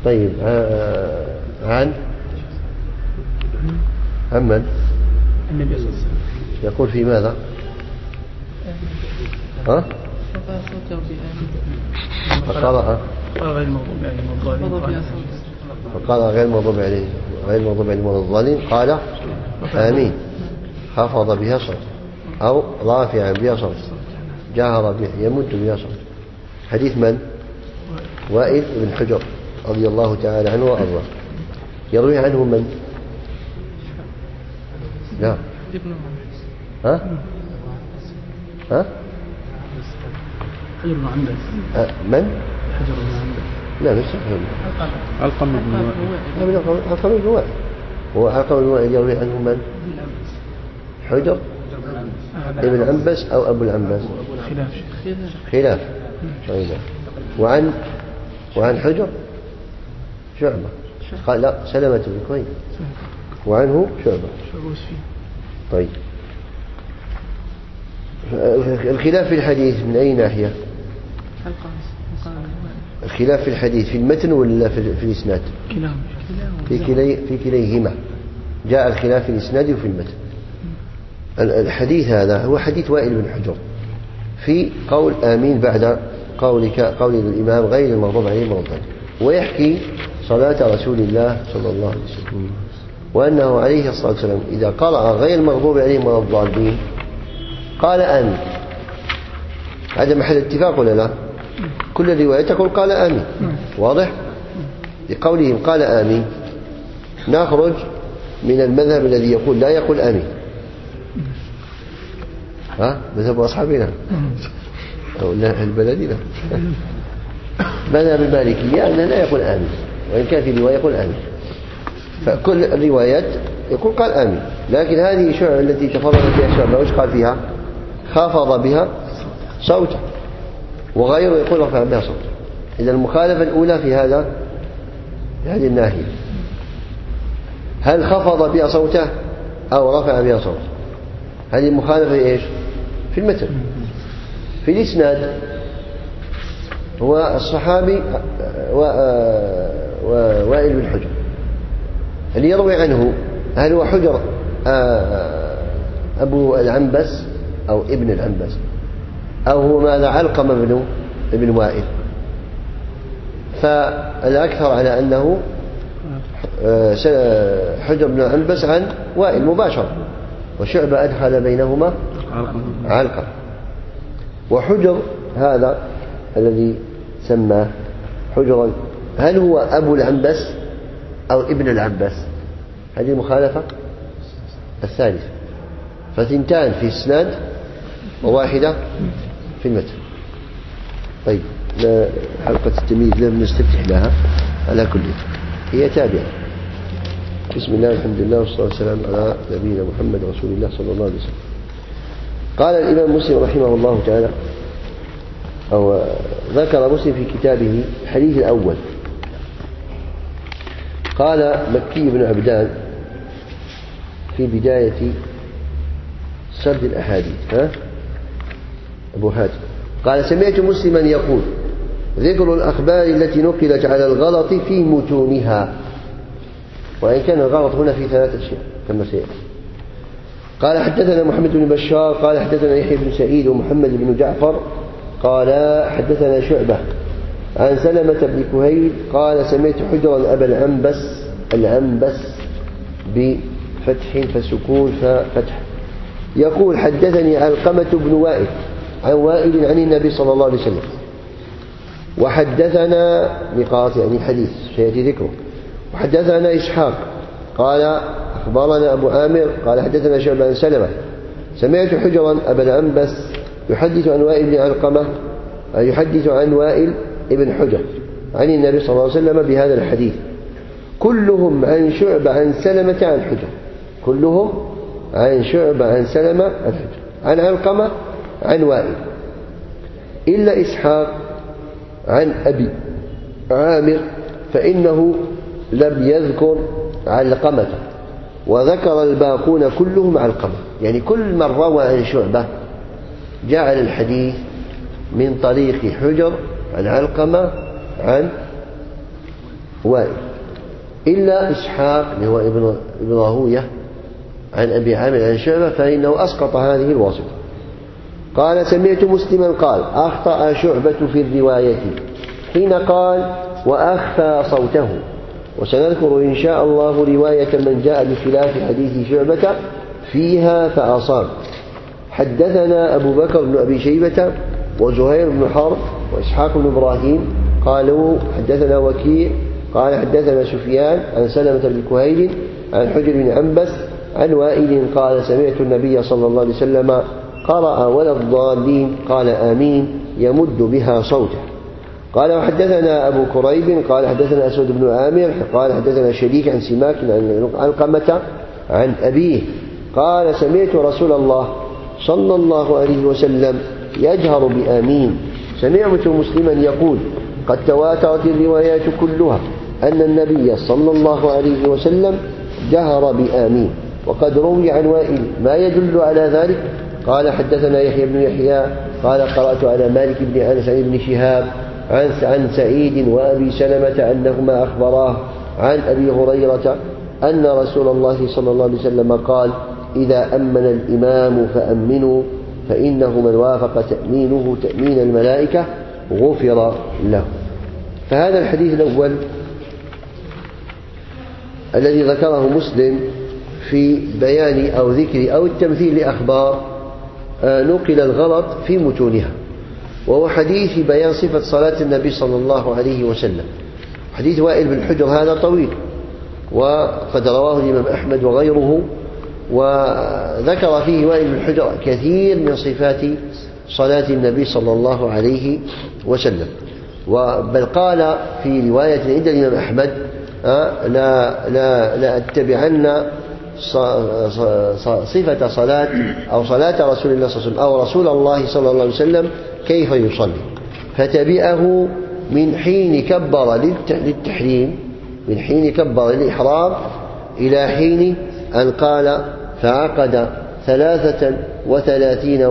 طيب عن من؟ النبي صلى الله عليه وسلم يقول في ماذا؟ ها؟ فقال غير المغضوب عليهم الضالين فقال غير المغضوب عليهم ولا الضالين قال آمين، خفض بها صوت أو رافعا بها صوت، جهر بها، يمد بها صوت. حديث من؟ وائل بن حجر رضي الله تعالى عنه وأرضاه. يروي عنه من؟ لا. ها؟ ها؟ حجر بن عنبس. من؟ حجر بن عنبس. لا مش علقمة بن وائل. علقمة بن وائل. هو علقمة بن وائل يروي عنه من؟ حجر ابن عنبس أو أبو العنبس؟ خلاف. وعن حجر شعبة قال لا سلمة بن كويس وعنه شعبة. طيب الخلاف في الحديث من أي ناحية؟ الخلاف في الحديث في المتن ولا في الإسناد؟ في كليهما جاء الخلاف في الإسناد وفي المتن. الحديث هذا هو حديث وائل بن حجر في قول آمين بعد قول الإمام غير المغضوب عليهم ولا الضالين، ويحكي صلاة رسول الله صلى الله عليه وسلم وأنه عليه الصلاة والسلام إذا قرأ غير المغضوب عليهم ولا الضالين قال آمين. هذا محل اتفاق ولا لا؟ كل الرواية تقول قال آمين، واضح؟ لقولهم قال آمين نخرج من المذهب الذي يقول لا يقول آمين، مذهب أصحابنا أو البلدنا مذهب المالكية أنه لا يقول آمين، وإن كان في رواية يقول آمين، فكل الروايات يقول قال آمين. لكن هذه الشعر التي تفضل فيها شعبة وش قال فيها؟ خافض بها صوته، وغيره يقول رفع بها صوته. إذا المخالفة الأولى في هذه الناحية، هل خفض بها صوته أو رفع بها صوته؟ هذه المخالفة إيش؟ في المتن. في الإسناد هو الصحابي وائل بن حجر اللي يروي عنه، هل هو حجر أبو العنبس أو ابن العنبس أو هو ماذا علقمة ابن وائل؟ فالأكثر على أنه حجر بن العنبس عن وائل مباشرة، وشعبة أدخل بينهما علقمة. وحجر هذا الذي سماه حجرا هل هو أبو العنبس أو ابن العنبس؟ هذه المخالفة الثالثة، فثنتان في الإسناد وواحدة في المتن. طيب حلقة التمييز لم نستفتح لها على كل هي تابعة. بسم الله الحمد لله والصلاة والسلام على نبينا محمد رسول الله صلى الله عليه وسلم. قال الإمام مسلم رحمه الله تعالى، أو ذكر مسلم في كتابه الحديث الأول، قال مكي بن عبدان في بداية سرد الأحاديث أبو هاتم قال سمعت مسلما يقول ذكر الأخبار التي نقلت على الغلط في متونها، وإن كان الغلط هنا في ثلاث أشياء كما سيأتي. قال حدثنا محمد بن بشار قال حدثنا يحيى بن سعيد ومحمد بن جعفر قال حدثنا شعبة عن سلمة بن كهيل قال سمعت حجرا أبا العنبس بفتح فسكون ففتح يقول حدثني علقمة بن وائل عن وائل عن النبي صلى الله عليه وسلم. وحدثنا نقاط يعني حديث سيأتي ذكره. وحدثنا إسحاق قال أخبرنا أبو عامر قال حدثنا شعبة عن سلمة سمعت حجرا أبا العنبس يحدث عن وائل بن علقمة يحدث عن وائل ابن حجر عن النبي صلى الله عليه وسلم بهذا الحديث كلهم عن شعبة عن سلمة عن حجر، كلهم عن شعبة عن سلمة عن حجر عن علقمة عن وائل، إلا إسحاق عن أبي عامر فإنه لم يذكر علقمة، وذكر الباقون كلهم علقمة. يعني كل من روى عن شعبة جعل الحديث من طريق حجر عن علقمة وائل، إلا إسحاق اللي هو ابن راهوية عن أبي عامر عن شعبة فإنه أسقط هذه الواسطة. قال سمعت مسلما قال أخطأ شعبة في الرواية حين قال وأخفى صوته، وسنذكر إن شاء الله رواية من جاء بخلاف حديث شعبة فيها فأصاب. حدثنا أبو بكر بن أبي شيبة وزهير بن حرب وإسحاق بن إبراهيم قالوا حدثنا وكيع قال حدثنا سفيان عن سلمة بن كهيل عن حجر بن عنبس عن وائل قال سمعت النبي صلى الله عليه وسلم قرأ ولا الضالين قال آمين يمد بها صوته. قال وحدثنا أبو كريب قال حدثنا أسود بن عامر قال حدثنا شريك عن سماك عن علقمة عن أبيه قال سمعت رسول الله صلى الله عليه وسلم يجهر بآمين. سمعت مسلما يقول قد تواترت الروايات كلها أن النبي صلى الله عليه وسلم جهر بآمين، وقد روي عن وائل ما يدل على ذلك. قال حدثنا يحيى بن يحيى قال قرأت على مالك بن أنس عن ابن شهاب عن سعيد وأبي سلمة أنهما أخبراه عن أبي هريرة أن رسول الله صلى الله عليه وسلم قال إذا أمن الإمام فأمنوا فإنه من وافق تأمينه تأمين الملائكة غفر له. فهذا الحديث الأول الذي ذكره مسلم في بيان أو ذكر أو التمثيل لأخبار نقل الغلط في متونها، وهو حديث بيان صفة صلاة النبي صلى الله عليه وسلم. حديث وائل بن حجر هذا طويل وقد رواه الإمام أحمد وغيره، وذكر فيه وائل بن حجر كثير من صفات صلاة النبي صلى الله عليه وسلم. بل قال في رواية عند الإمام أحمد لا أتبعن صفة صلاة أو صلاة رسول الله صلى الله عليه وسلم أو رسول الله صلى الله عليه وسلم كيف يصلي، فتبعه من حين كبر للتحريم من حين كبر للإحرام إلى حين أن قال فعقد 33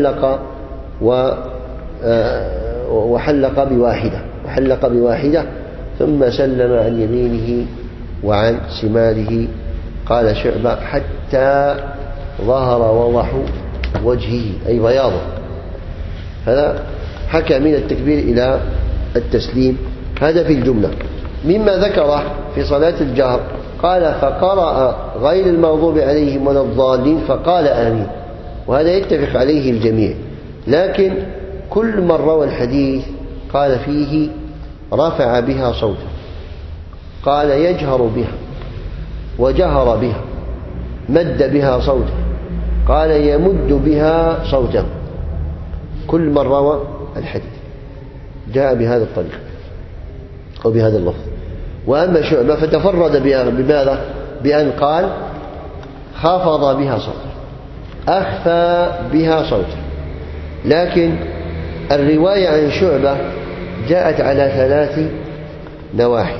وحلق بواحدة ثم سلم عن يمينه وعن شماله. قال شعبة حتى ظهر وضح وجهه أي بياضه. هذا حكى من التكبير إلى التسليم. هذا في الجملة. مما ذكره في صلاة الجهر قال فقرأ غير المغضوب عليهم ولا الضالين فقال آمين، وهذا يتفق عليه الجميع، لكن كل من روى الحديث قال فيه رفع بها صوته، قال يجهر بها وجهر بها، مد بها صوته، قال يمد بها صوته. كل من روى الحديث جاء بهذا الطريق أو بهذا اللفظ. وأما شعبة فتفرد بماذا؟ بأن قال خفض بها صوته، أخفى بها صوته. لكن الرواية عن شعبة جاءت على 3 نواحي.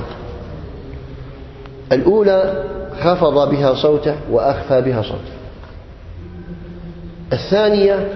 الأولى خفض بها صوته وأخفى بها صوته. الثانية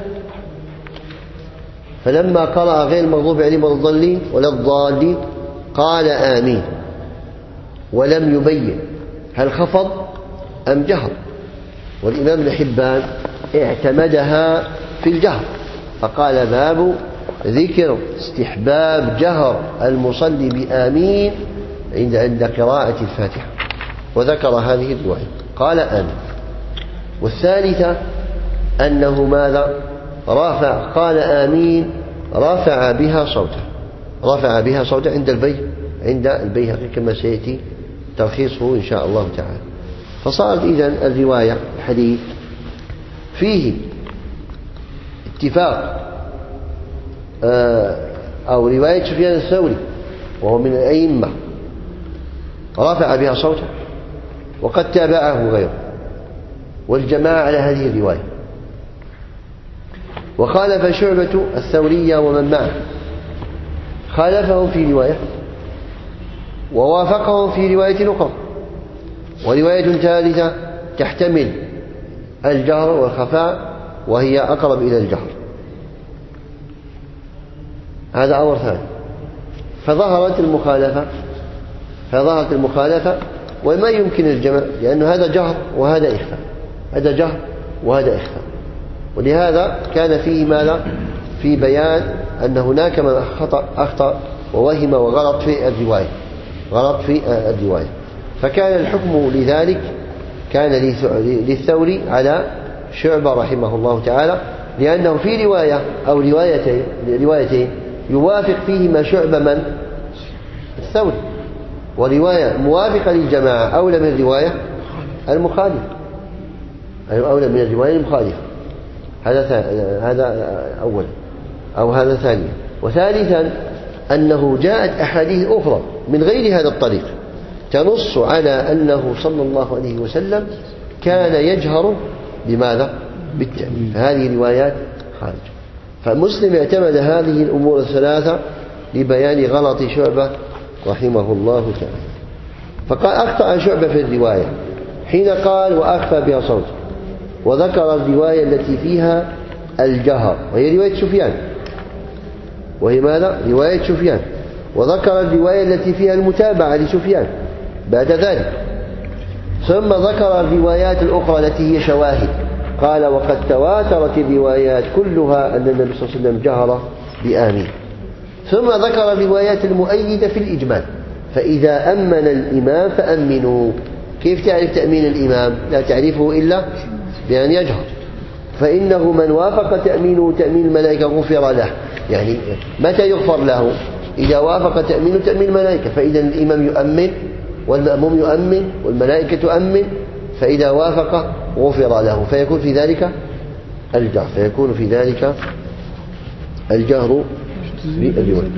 فلما قرأ غير المغضوب عليهم ولا الضالين قال آمين، ولم يبين هل خفض أم جهر. والإمام ابن حبان اعتمدها في الجهر فقال باب ذكر استحباب جهر المصلي بآمين عند قراءة الفاتحة، وذكر هذه الرواية قال آمين. والثالثة أنه ماذا؟ قال آمين رفع بها صوته عند البيهقي كما سيأتي تلخيصه إن شاء الله تعالى. فصارت إذن الرواية الحديث فيه اتفاق أو رواية سفيان الثوري وهو من الأئمة رفع بها صوته، وقد تابعه غيره والجماعة على هذه الرواية. وخالف شعبة الثورية ومن معه، خالفهم في رواية ووافقهم في رواية أخرى، ورواية ثالثة تحتمل الجهر والخفاء وهي أقرب إلى الجهر. هذا أمر ثاني. فظهرت المخالفة فظهرت المخالفة وما يمكن الجمع، لأن هذا جهر وهذا إخفاء، هذا جهر وهذا إخفاء. ولهذا كان فيه ماذا؟ في بيان أن هناك من أخطأ ووهم وغلط في الرواية، فكان الحكم لذلك كان للثوري على شعبة رحمه الله تعالى، لأنه في رواية أو روايتين يوافق فيهما شعبة من؟ الثوري، ورواية موافقة للجماعة أولى من الرواية المخالفة، أولى من الرواية المخالفة. هذا أولا، أو هذا ثانيا. وثالثا أنه جاءت أحاديث أخرى من غير هذا الطريق تنص على أنه صلى الله عليه وسلم كان يجهر بماذا؟ بالتأمين. فهذه روايات خارج. فمسلم اعتمد هذه الأمور الثلاثة لبيان غلط شعبة رحمه الله تعالى. فقال أخطأ شعبة في الرواية حين قال وأخفى بها صوت، وذكر الرواية التي فيها الجهر وهي رواية سفيان، وهي ماذا؟ رواية سفيان. وذكر الرواية التي فيها المتابعة لسفيان بعد ذلك. ثم ذكر الروايات الأخرى التي هي شواهد، قال وقد تواترت الروايات كلها أن النبي صلى الله عليه وسلم جهر بآمين. ثم ذكر الروايات المؤيدة في الإجمال، فإذا أمن الإمام فأمنوا. كيف تعرف تأمين الإمام؟ لا تعرفه إلا بأن يجهر، فإنه من وافق تأمينه تأمين الملائكة غفر له. يعني متى يغفر له؟ إذا وافق تأمينه تأمين الملائكة، فإذا الإمام يؤمن والمأموم يؤمن والملائكة تؤمن، فإذا وافق غفر له، فيكون في ذلك الجهر بالرواية.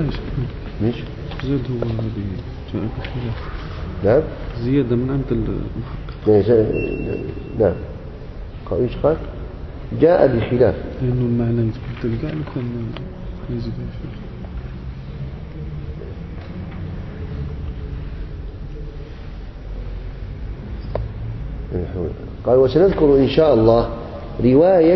نعم زيادة من عند المحقق. نعم ايش قال؟ جاء بخلاف، لأنه المعنى تلقى كان يزيد قال وسنذكر إن شاء الله رواية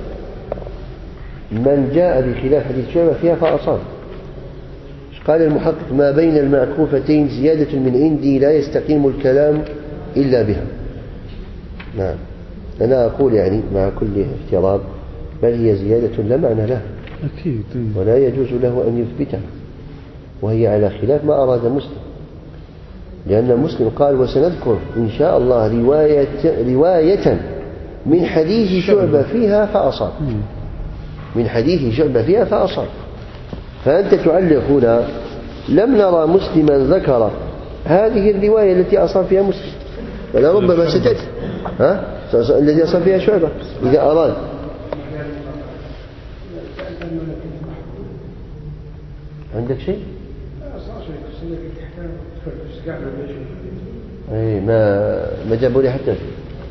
من جاء بخلاف حديث شعبة فيها فأصاب. قال المحقق ما بين المعكوفتين زيادة من عندي لا يستقيم الكلام إلا بها. نعم أنا أقول يعني مع كل احترام بل هي زيادة لا معنى لها أكيد، ولا يجوز له أن يثبتها، وهي على خلاف ما أراد مسلم، لأن مسلم قال وسنذكر إن شاء الله رواية من حديث شعبة فيها فأصاب، من حديث شعبة فيها فأصاب. فأنت تعلق هنا لم نرى مسلما ذكر هذه الرواية التي أصاب فيها مسلم، ولربما ستأتي الذي أصاب فيها شعبة إذا أراد. عندك شيء؟ اي ما جابوا لي حتى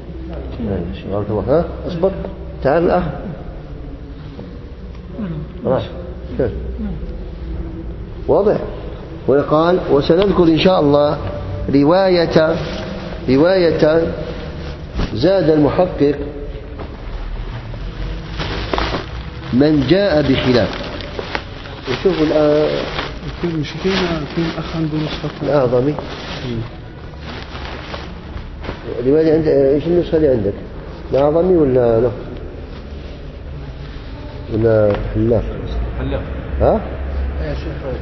اصبر تعال الأخ راح واضح. وقال وسنذكر إن شاء الله رواية زاد المحقق من جاء بخلاف. وشوفوا الآن في مشكلة في الأخ عنده نسخة الأعظمي رواية عند إيش النسخة اللي عندك؟ الأعظمي ولا له؟ ولا حلاق؟ ها؟ يا شيخ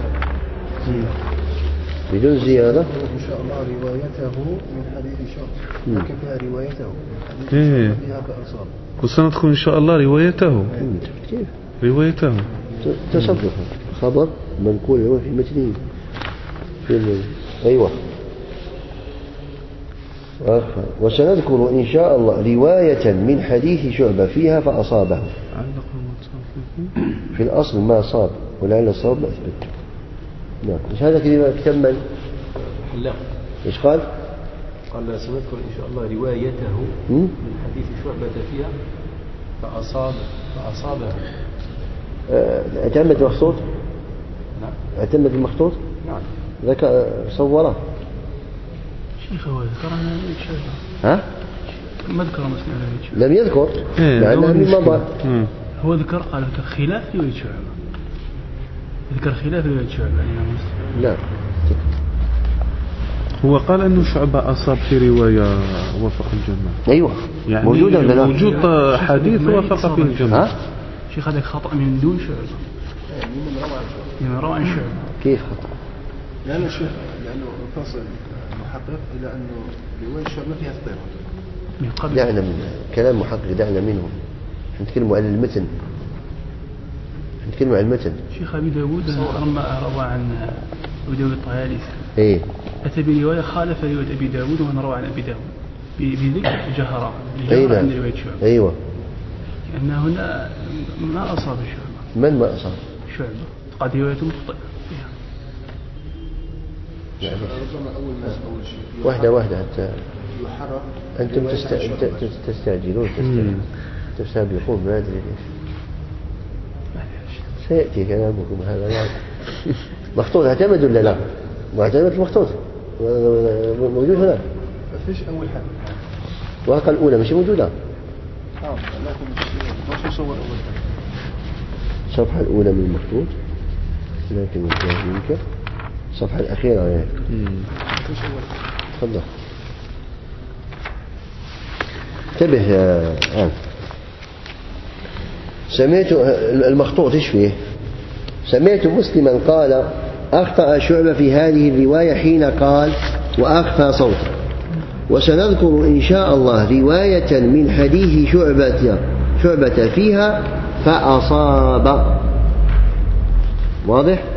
بدون زيادة إن شاء الله روايته من حديث شعبة، لكن فيها روايته من حديث فيها فأصاب. وسندخل إن شاء الله روايته تصدق خبر منقول هو في متنه أيوة. وسنذكر إن شاء الله رواية من حديث شعبة فيها فأصابه. في الأصل ما صاب ولعل الصواب ما أثبت. نعم. إيش هذا كتاب من؟ حلاق. إيش قال؟ قال سنذكر إن شاء الله روايته من حديث شعبة فيها فأصابه. اعتمد المخطوط؟ نعم. اعتمد المخطوط؟ نعم. ذكر صوره. شيخ هو ذكر ها؟ ما ذكر مسلم لم يذكر لأنه من مضى. هو ذكر قال ذكر خلاف رواية شعبة، ذكر خلاف رواية شعبة. لا هو قال أنه شعبة أصاب في رواية وافق الجماعة. أيوة يعني موجودة ولا لا؟ موجود حديث وافق فيه الجماعة. شيخ هذا خطأ من دون شعبة، من روى عن شعبة. كيف خطأ؟ لأنه فصل محقق إلى أنه رواية شعبة فيها اضطراب. دعنا من كلام محقق، دعنا منه. نتكلم عن المتن، نتكلم عن المتن. شيخ أبي داود روى عن أبي داود الطيالسي. إيه. أتى برواية خالف رواية أبي داود ومن روى عن أبي داود بذكر جهرة عن رواية شعبة. أيوة. لأن هنا ما أصاب شعبة. من ما أصاب؟ شعبة. قد روايته مخطئة فيها. واحدة حتى أنتم تستعجلون تستبقون، ما أدري ليش. سيأتي كلامكم هذا. مخطوط اعتمد ولا لا؟ معتمد مخطوط موجود هنا. ما فيش أول حد. الورقة الأولى مش موجودة. لكن مش مصور أول حد. الصفحة الأولى من المخطوط، لكن منك الصفحة الأخيرة يعني. تفضل. انتبه الآن. سمعت المخطوط إيش فيه؟ سمعت مسلما قال أخطأ شعبة في هذه الرواية حين قال وأخفى صوته. وسنذكر إن شاء الله رواية من حديث شعبة فيها فأصاب. واضح؟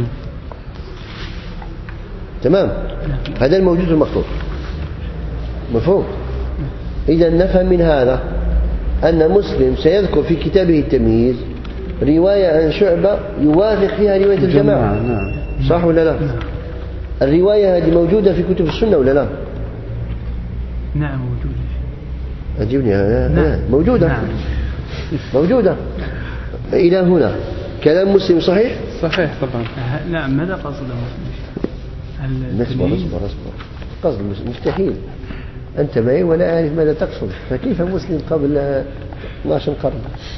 تمام. هذا الموجود في المخطوط، مفهوم؟ إذا نفهم من هذا أن مسلم سيذكر في كتابه التمييز رواية عن شعبة يوافق فيها رواية الجماعة. نعم. صح ولا لا؟ الرواية هذه موجودة في كتب السنة ولا لا؟ نعم موجودة. أجيبني. نعم. موجودة. نعم. موجودة. إلى هنا كلام مسلم صحيح؟ صحيح طبعا. نعم. ماذا قصد مسلم؟ اصبر. قصد مستحيل. أنت معي ولا أعرف ماذا تقصد، فكيف مسلم قبل 12 قرن؟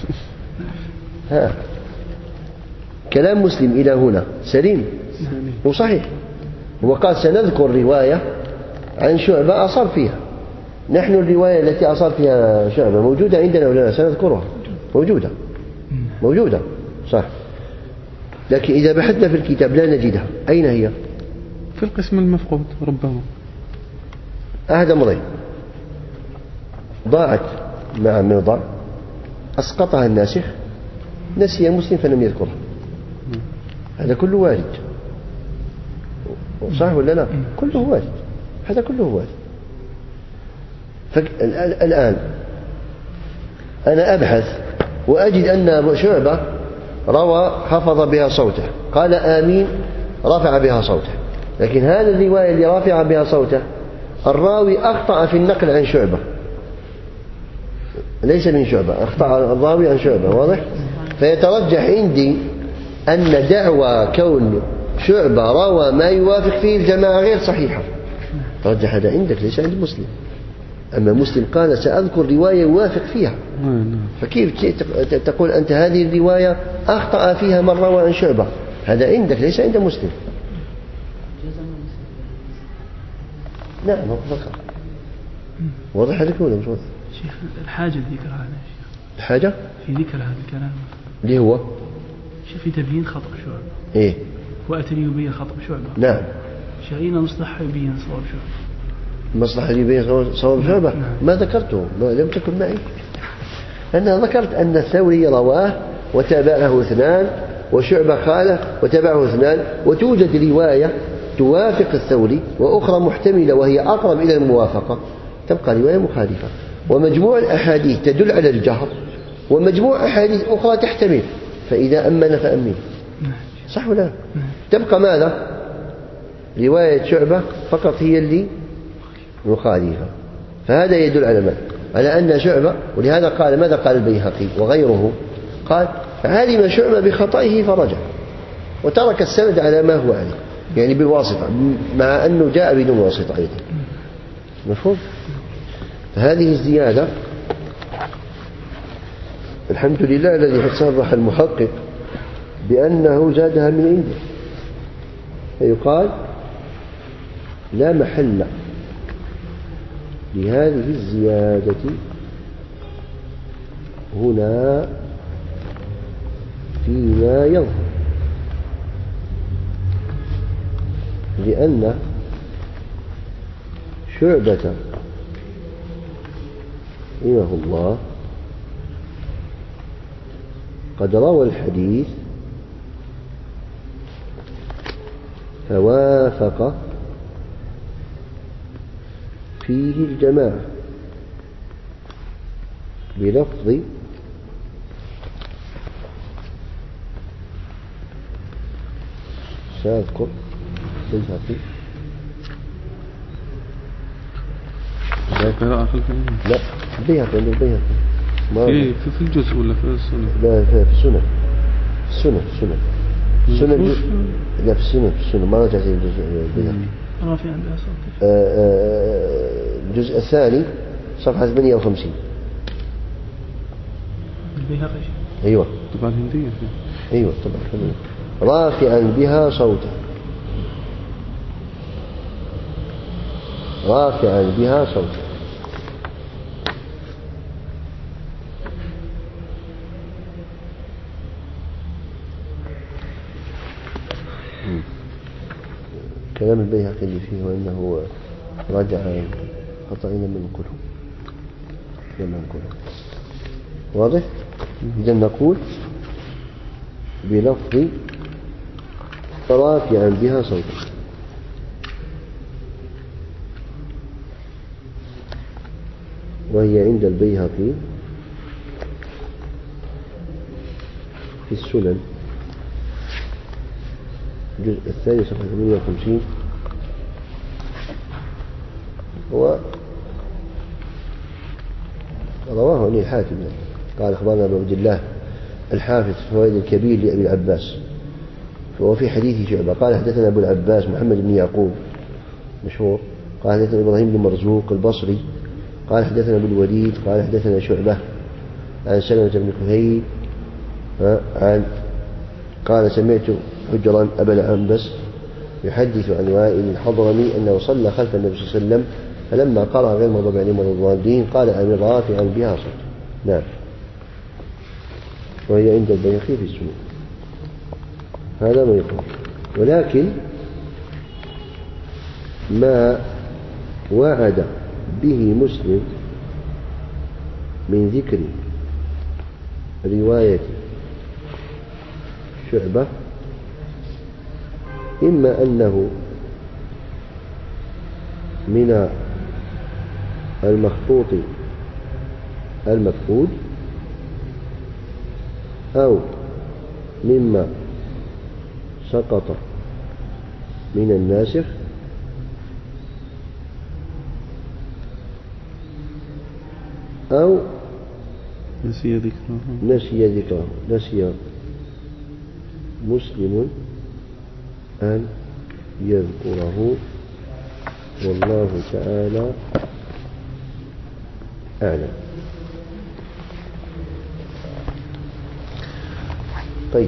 كلام مسلم إلى هنا سليم وصحيح. وقال سنذكر رواية عن شعبة أصاب فيها. نحن الرواية التي أصاب فيها شعبة موجودة عندنا ولا لا؟ سنذكرها. موجودة صح، لكن إذا بحثنا في الكتاب لا نجدها. أين هي؟ في القسم المفقود ربما. أحد أمرين: ضاعت مع من ضاع، أسقطها الناسخ، نسي مسلم فلم يذكرها. هذا كله وارد. صح ولا لا؟ كله وارد. هذا كله وارد. الآن أنا أبحث وأجد أن شعبة روى حفظ بها صوته، قال آمين رفع بها صوته، لكن هذه الرواية اللي رافع بها صوته الراوي أخطأ في النقل عن شعبة، ليس من شعبة، أخطأ الراوي عن شعبة. واضح؟ فيترجح عندي أن دعوى كون شعبة روى ما يوافق فيه الجماعة غير صحيحة. ترجح هذا عندك ليس عند مسلم. أما مسلم قال سأذكر رواية يوافق فيها، فكيف تقول أنت هذه الرواية أخطأ فيها من روى عن شعبة؟ هذا عندك ليس عند مسلم. نعم ذكر. واضح هذا كله مش واضح؟ شيخ الحاجة ذكر هذا شيخ. الحاجة في ذكر هذا الكلام اللي هو شيخ في تبيين خطأ شعبة. إيه؟ وأتى يبين خطأ شعبة. نعم. شيئين مصلحة يبين صواب شعبة. مصلحة يبين صواب شعبة؟ نعم. ما ذكرته، لم تكن معي. أنا ذكرت أن الثوري رواه وتابعه اثنان، وشعبة خالف وتابعه اثنان، وتوجد رواية توافق الثوري وأخرى محتملة وهي أقرب إلى الموافقة، تبقى رواية مخالفة. ومجموع الأحاديث تدل على الجهر، ومجموع أحاديث أخرى تحتمل، فإذا أمن فأمن. صح ولا لا؟ تبقى ماذا؟ رواية شعبة فقط هي اللي مخالفة. فهذا يدل على ما؟ على أن شعبة، ولهذا قال ماذا قال البيهقي وغيره؟ قال علم شعبة بخطئه فرجع وترك السند على ما هو عليه، يعني بالواسطة، مع أنه جاء بدون واسطة أيضا. مفهوم؟ هذه الزيادة الحمد لله الذي صرح المحقق بأنه زادها من عنده، فيقال لا محل لهذه الزيادة هنا فيما يظهر، لأن شعبة رحمه الله قد روى الحديث فوافق فيه الجماعة بلفظ ساذكر بالهقي لا البيهقي عند البيهقي في الجزء ولا في السنة؟ لا في السنة السنة لا في السنة ما رجعت الجزء البيهقي رافع عندها صوت الجزء الثاني صفحة 58 البيهقي أيوة طبعا هندية أيوة طبعا رافعا بها صوته كلام البيهقي اللي فيه وأنه رجع خطأ لم ننقله واضح؟ إذا نقول بلفظ رافعا بها صوته، وهي عند البيهقي في السنن الجزء الثاني صفحة 58 هو رواه عن الحاكم قال أخبرنا أبو عبد الله الحافظ فوائد الكبير لأبي العباس، فهو في حديث شعبة قال حدثنا أبو العباس محمد بن يعقوب مشهور قال حدثنا إبراهيم بن مرزوق البصري قال حدثنا أبو الوليد قال حدثنا شعبة عن سلمة بن كهيل عن قال سمعت حجرا أبا العنبس يحدث عن وائل الحضرمي أنه صلى خلف النبي صلى الله عليه وسلم فلما قرأ غير المغضوب عليهم ولا الضالين قال أمير رافعا بها صوت. نعم، وهي عند البيهقي في السنة. هذا ما يقول، ولكن ما وعد به مسلم من ذكر رواية شعبة إما أنه من المخطوط المفقود أو مما سقط من الناسخ أو نسي ذكره نسي مسلم أن يذكره، والله تعالى أعلم. طيب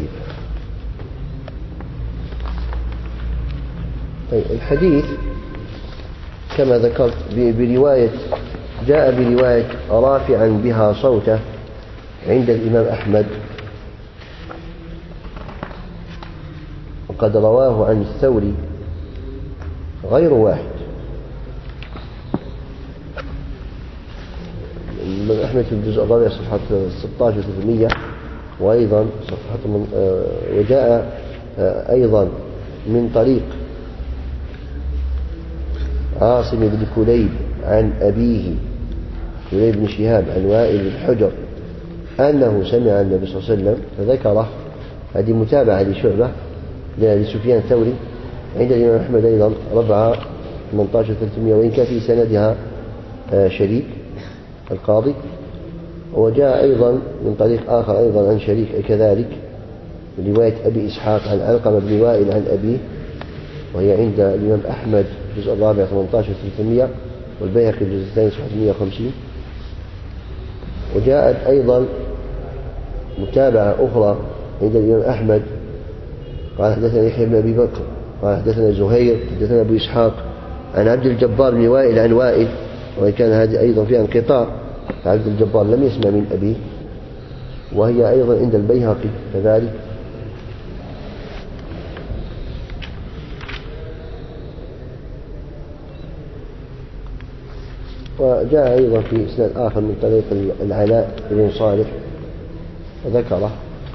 الحديث كما ذكرت برواية جاء برواية رافعا بها صوته عند الإمام أحمد، وقد رواه عن الثوري غير واحد. الإمام أحمد في الجزء الرابع صفحة 16 و300 وأيضا صفحة وجاء أيضا من طريق عاصم بن كليب عن أبيه كليب بن شهاب عن وائل بن حجر أنه سمع النبي صلى الله عليه وسلم فذكره. هذه متابعة لشعبة لسفيان الثوري عند الإمام أحمد أيضا 4 18 300 وإن كان في سندها شريك القاضي. وجاء أيضا من طريق آخر أيضا عن شريك كذلك رواية أبي إسحاق عن علقمة بن وائل عن أبيه، وهي عند الإمام أحمد الجزء الرابع 18 300 والبيهقي الجزء الثاني صفحة 150. وجاءت أيضا متابعة أخرى عند الإمام أحمد قال حدثنا يحيى بن أبي بكر قال حدثنا زهير حدثنا أبو إسحاق عن عبد الجبار بن وائل عن وائل، وإن كان هذه أيضا فيها انقطاع، عبد الجبار لم يسمع من أبيه، وهي أيضا عند البيهقي كذلك. وجاء أيضا في إسناد آخر من طريق العلاء بن صالح وذكره.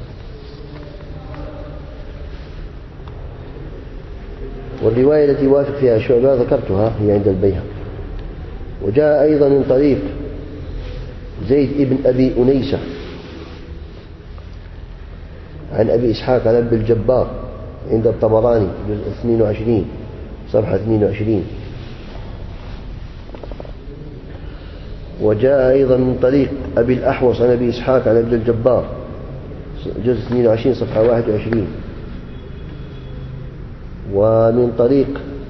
والرواية التي وافق فيها شعبة ذكرتها هي عند البيهقي. وجاء أيضا من طريق زيد ابن أبي أنيسة عن أبي إسحاق عن أبي الجبار عند الطبراني جزء 22 صفحة 22. وجاء أيضا من طريق أبي الأحوص عن أبي إسحاق عن أبي الجبار جزء 22 صفحة 21. ومن طريق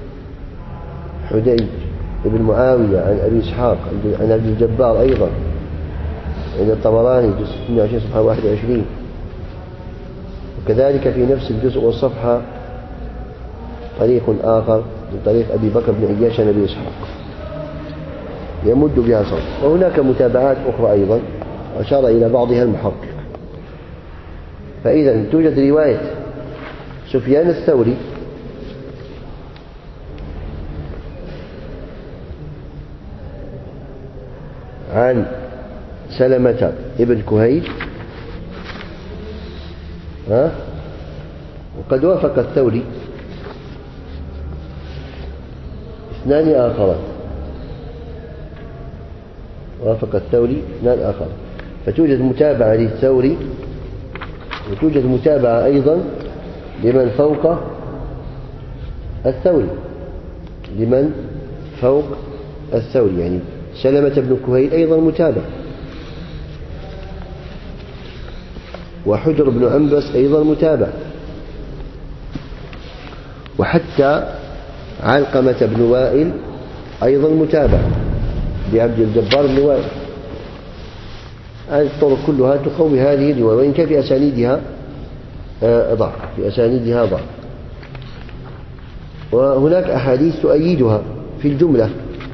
حديج ابن معاوية عن أبي إسحاق عن أبي الجبار أيضا عند الطبراني جزء 22 صفحة 21. وكذلك في نفس الجزء والصفحة طريق آخر من طريق أبي بكر بن عياش عن أبي إسحاق يمد بها صوت. وهناك متابعات أخرى أيضا أشار إلى بعضها المحقق. فإذا توجد رواية سفيان الثوري عن سلمة ابن كهيل وقد وافق الثوري اثنان آخران، وافق الثوري اثنان آخران، فتوجد متابعة للثوري وتوجد متابعة أيضا لمن فوق الثوري، لمن فوق الثوري، يعني سلمة بن كهيل أيضا متابع، وحجر بن عنبس أيضا متابع، وحتى علقمة بن وائل أيضا متابع بعبد الجبار بن وائل. هذه الطرق كلها تقوي هذه الرواية، وإن كان في أسانيدها ضعف، في أسانيدها ضعف. وهناك أحاديث تؤيدها في الجملة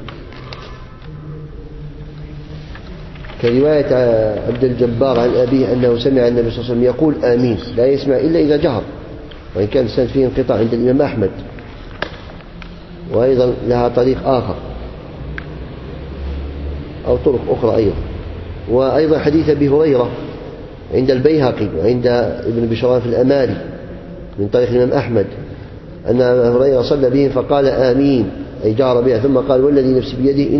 كرواية عبد الجبار عن أبيه أنه سمع النبي صلى الله عليه وسلم يقول آمين، لا يسمع إلا إذا جهر، وإن كان السند فيه انقطاع عند الإمام أحمد، وأيضا لها طريق آخر أو طرق أخرى أيضا. وأيضا حديث أبي هريرة عند البيهقي وعند ابن بشران في الأمالي من طريق الإمام أحمد أن أبا هريرة صلى بهم فقال آمين أي جهر بها، ثم قال والذي نفسي بيده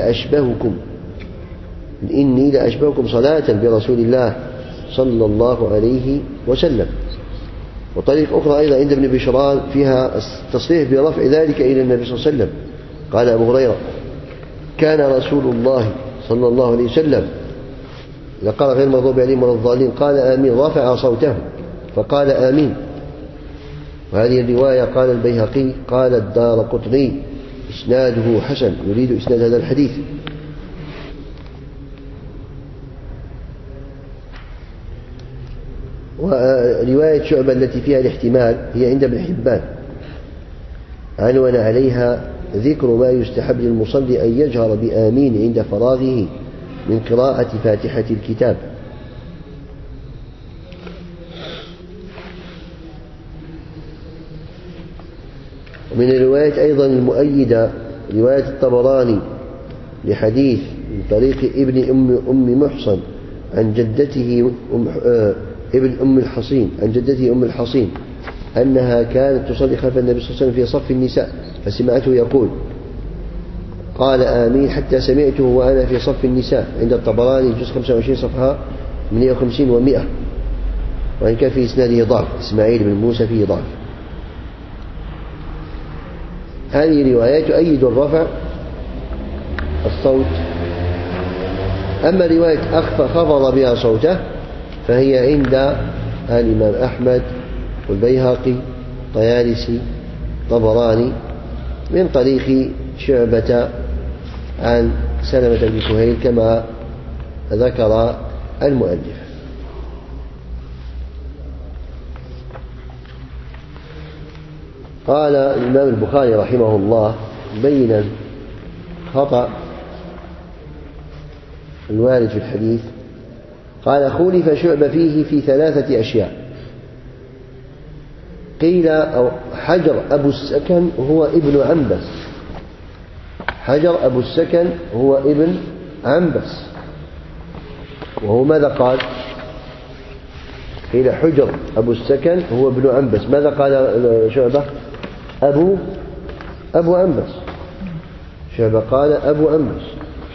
إني لأشبهكم صلاة برسول الله صلى الله عليه وسلم. وطريق أخرى أيضا عند ابن بشران فيها التصريح برفع ذلك إلى النبي صلى الله عليه وسلم. قال أبو هريرة كان رسول الله صلى الله عليه وسلم إذا قال غير المغضوب عليهم ولا الضالين قال آمين، رفع صوته فقال آمين. وهذه الرواية قال البيهقي قال الدارقطني إسناده حسن، يريد إسناد هذا الحديث. ورواية شعبة التي فيها الاحتمال هي عند ابن حبان، عنون عليها ذكر ما يستحب للمصلي أن يجهر بآمين عند فراغه من قراءة فاتحة الكتاب. ومن الروايات أيضا المؤيدة رواية الطبراني لحديث من طريق ابن أم محصن عن جدته ابن أم الحصين عن جدته أم الحصين أنها كانت تصلي خلف النبي صلى الله عليه وسلم في صف النساء فسمعته يقول قال آمين حتى سمعته وأنا في صف النساء عند الطبراني جزء 25 صفحة 150 و100. وإن كان في إسناده ضعف، إسماعيل بن موسى فيه ضعف. هذه روايات تؤيد الرفع الصوت. أما رواية خفض بها صوته فهي عند الإمام أحمد والبيهقي طيالسي طبراني من طريق شعبة عن سلمة بن كهيل كما ذكر المؤلف. قال الإمام البخاري رحمه الله مبينا خطأ الوارد في الحديث. قال خولف شعبة فيه في 3 أشياء. قيل أو حجر أبو السكن هو ابن عنبس. حجر أبو السكن هو ابن عنبس، وهو ماذا قال؟ قيل حجر أبو السكن هو ابن عنبس. ماذا قال شعبة؟ أبو عنبس. شعبة قال أبو عنبس.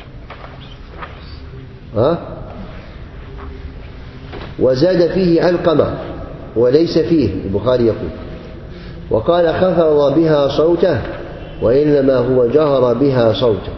وزاد فيه علقمة وليس فيه، البخاري يقول. وقال خفض بها صوته وإنما هو جهر بها صوته.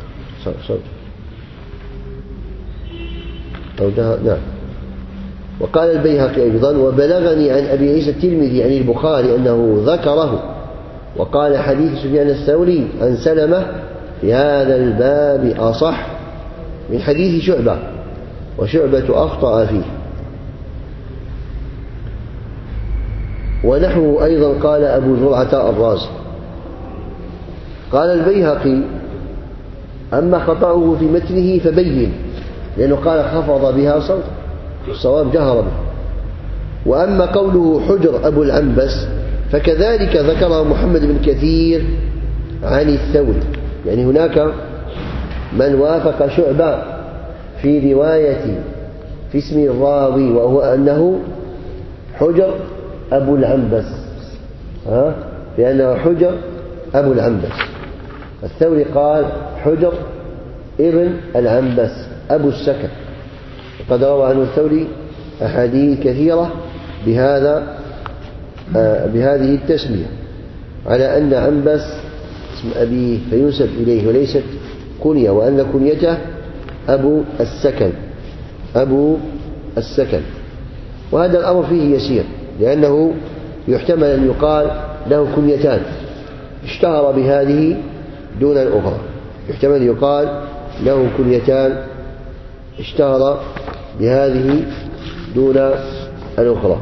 نعم. وقال البيهقي أيضا وبلغني عن أبي عيسى الترمذي عن البخاري أنه ذكره، وقال حديث سفيان الثوري عن سلمة في هذا الباب أصح من حديث شعبة، وشعبة أخطأ فيه. ونحوه أيضا قال أبو زرعة الرازي. قال البيهقي أما خطأه في متنه فبين، لأنه قال خفض بها صوته، الصواب جهر به. وأما قوله حجر أبو العنبس فكذلك ذكره محمد بن كثير عن الثوري. يعني هناك من وافق شعبة في رواية في اسم الراوي، وهو أنه حجر أبو العنبس، لأنه حجر أبو العنبس. الثوري قال حجر ابن العنبس أبو السكن. وقد روى عنه الثوري أحاديث كثيرة بهذه التسمية، على أن عنبس اسم أبيه فينسب إليه وليست كنية، وأن كنيته أبو السكن. وهذا الأمر فيه يسير، لأنه يحتمل أن يقال له كنيتان اشتهر بهذه دون الأخرى. يحتمل أن يقال له كنيتان اشتهر بهذه دون الأخرى.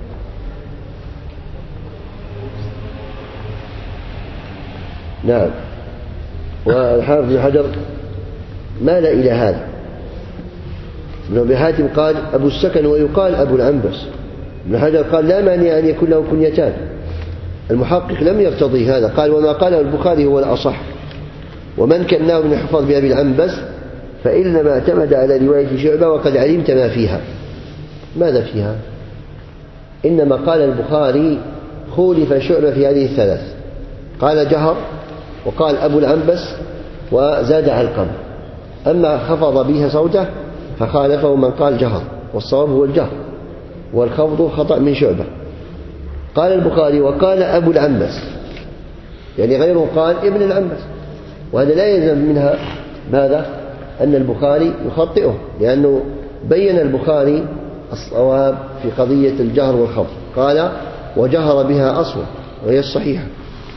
نعم. والحافظ بن حجر مال إلى هذا. ابن أبي حاتم قال أبو السكن ويقال أبو العنبس. ابن حجر قال لا مانع أن يكون له كنيتان. المحقق لم يرتضي هذا، قال وما قاله البخاري هو الأصح، ومن كناه من الحفاظ بأبي العنبس فإنما اعتمد على رواية شعبة وقد علمت ما فيها. ماذا فيها؟ إنما قال البخاري خولف شعبة في هذه الثلاث، قال جهر، وقال أبو العنبس، وزاد علقم. أما خفض بها صوته فخالفه من قال جهر، والصواب هو الجهر، والخفض خطأ من شعبة. قال البخاري وقال أبو العنبس، يعني غيره قال ابن العنبس، وهذا لا يلزم منها ماذا؟ أن البخاري يخطئه، لأنه بين البخاري الصواب في قضية الجهر والخفض، قال وجهر بها أصلا، وهي الصحيحة.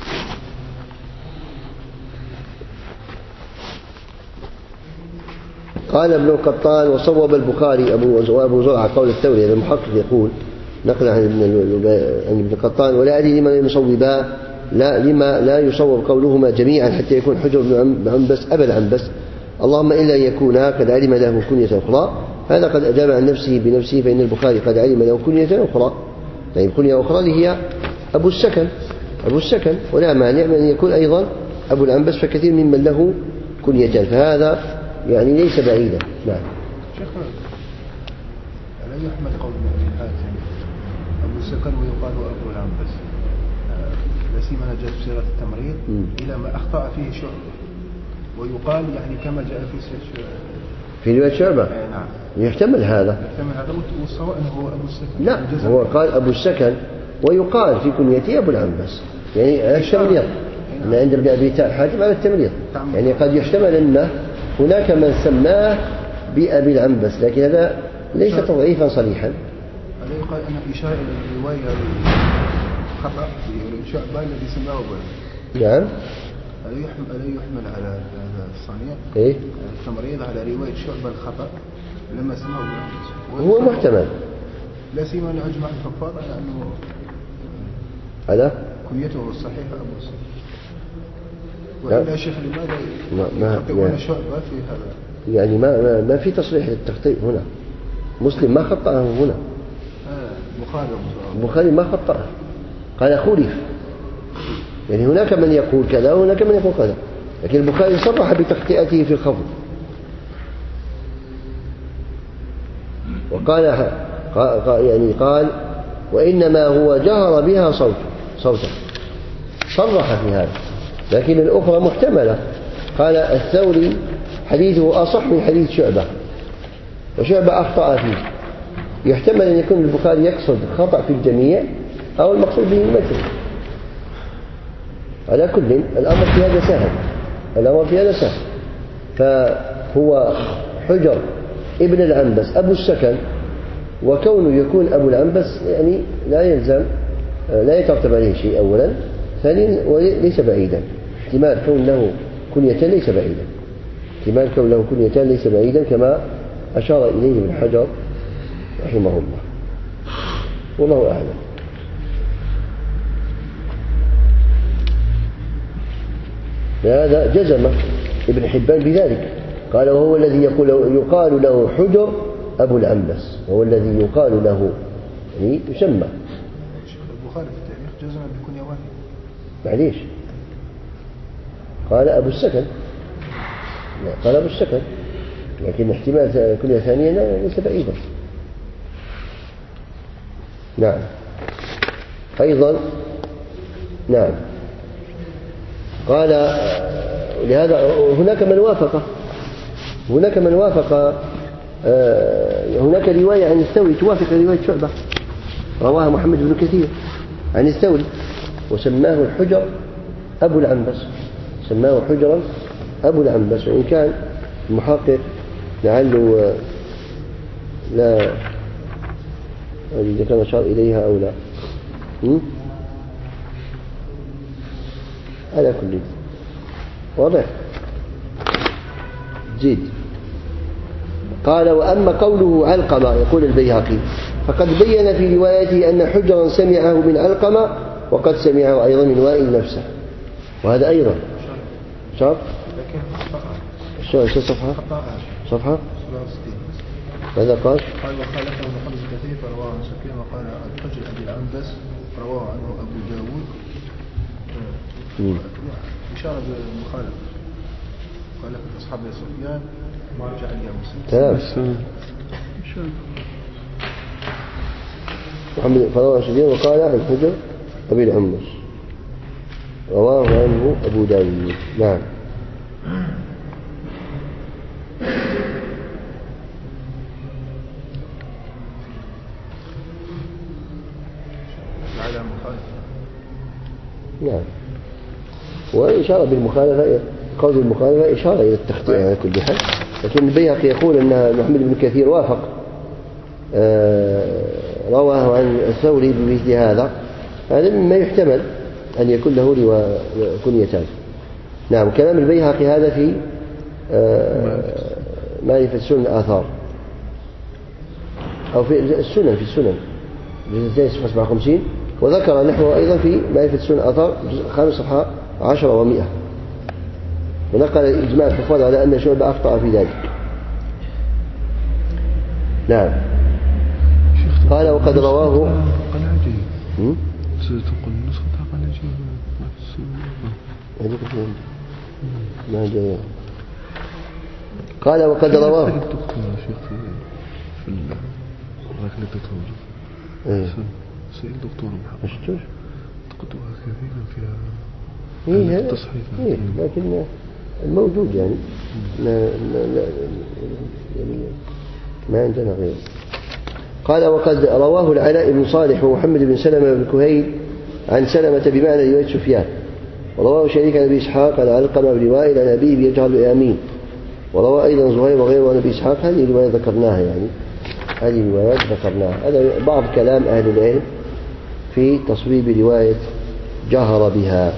قال ابن القطان وصوب البخاري أبو زرعة قول الثوري. هذا المحقق يقول نقل عن ابن القطان ولا أدري لما يصوبا، لما لا يصوب قولهما جميعا حتى يكون حجر بن عنبس أبا العنبس، اللهم إلا أن يكونا قد علم له كنية أخرى. هذا قد أجاب عن نفسه بنفسه، فإن البخاري قد علم له كنية أخرى، يعني كنية أخرى اللي هي أبو السكن، ولا مانع من أن يكون أيضا أبو العنبس، فكثير ممن له كنيتان، فهذا يعني ليس بعيدا. نعم. شيخنا لا يحمل قول ابن حاتم أبو السكن ويقال أبو العنبس، لا سيما جاء في صيغة التمريض إلى ما أخطأ فيه شعبة، ويقال يعني كما جاء في رواية شعبة. نعم. يحتمل هذا، والصواب أنه هو أبو السكن. لا، هو قال أبو السكن ويقال في كنيته أبو العنبس، يعني التمريض. أن عند ابن أبي حاتم على التمريض، يعني قد يحتمل أن هناك من سماه بأبي العنبس، لكن هذا ليس تضعيفا صريحا. هذا يقال أن إشارة إلى الرواية خطأ في شعبة الذي سماه أبو العنبس. نعم. ألا يحمل على هذا الصنيع التمريض على رواية شعبة الخطأ لما سماه أبو العنبس؟ هو محتمل، لا سيما أن أجمع الحفاظ على أنه على كنيته الصحيحة أبو السكن. وإلا يا شيخ لماذا يخطئون شعبة في هذا؟ يعني ما في تصريح للتخطئ هنا. مسلم ما خطأه هنا. البخاري ما خطأه، قال خولف. يعني هناك من يقول كذا وهناك من يقول كذا، لكن البخاري صرح بتخطئته في الخفض، وقال يعني قال وإنما هو جهر بها صوتا، صرح في هذا. لكن الأخرى محتملة. قال الثوري حديثه أصح من حديث شعبة، وشعبة أخطأ فيه. يحتمل أن يكون البخاري يقصد خطأ في الجميع أو المقصود به المثل. على كل الأمر في هذا سهل. فهو حجر ابن العنبس أبو السكن، وكونه يكون أبو العنبس يعني لا يلزم، لا يترتب عليه شيء أولا. ثانيا وليس بعيدا، احتمال كون له كنيتان ليس بعيدا، كما أشار إليه ابن حجر رحمه الله، والله أعلم. لهذا جزم ابن حبان بذلك، قال وهو الذي يقال له حجر أبو العنبس، وهو الذي يقال له يعني يسمى. البخاري في التاريخ جزم بكنية واحدة. معليش، قال أبو السكن، لكن احتمال كنية ثانية ليس بعيدا. نعم. أيضا نعم، قال لهذا هناك من وافق هناك رواية عن الثوري توافق رواية شعبة، رواها محمد بن كثير عن الثوري، وسماه الحجر أبو العنبس، وإن كان المحقق لعله لا إذا كان أشار إليها أو لا. على كل واضح. زيد. قال وأما قوله علقمة، يقول البيهقي، فقد بين في روايته أن حجرا سمعه من علقمة، وقد سمعه أيضا من وائل نفسه، وهذا أيضا شرط. شو صفحة ماذا قال؟ وخالفه ابن كثير فرواه عن سفيان، وقال الحجر أبي العنبس رواه عنه أبو داود. إشارة بالمخالفة، خالف أصحاب سفيان ما رجع إليه مسلم. محمد فرواه عن سفيان وقال الحجر أبي العنبس رواه عنه أبو داود. نعم. نعم. وإشارة بالمخالفة، قول المخالفة إشارة إلى التخطئ على كل حال. لكن البيهقي يقول أن محمد بن كثير وافق، رواه عن الثوري بمثل هذا مما يحتمل أن يكون له كنيتان. نعم. كلام البيهقي هذا في معرفة سنن الآثار، أو في السنن، جزء 57، وذكر نحوه أيضا في معرفة سنن الآثار جزء 5 صفحة 10 و100، ونقل إجماع الحفاظ على أن شعبة أخطأ في ذلك. نعم. قال وقد رواه قال وقد رواه سئل دكتور محمد تقدمها كثيرا فيها التصحيح، لكن الموجود يعني ما عندنا غيره. قال وقد رواه العلاء بن صالح ومحمد بن سلمة بن كهيل عن سلمة بمعنى رواية سفيان، ورواه شريك عن أبي إسحاق عن علقمة بن وائل عن أبيه بيجعل الآمين، وروى أيضا زهير وغيره عن أبي إسحاق. هذه الرواية ذكرناها، هذا بعض كلام أهل العلم في تصويب رواية جهر بها.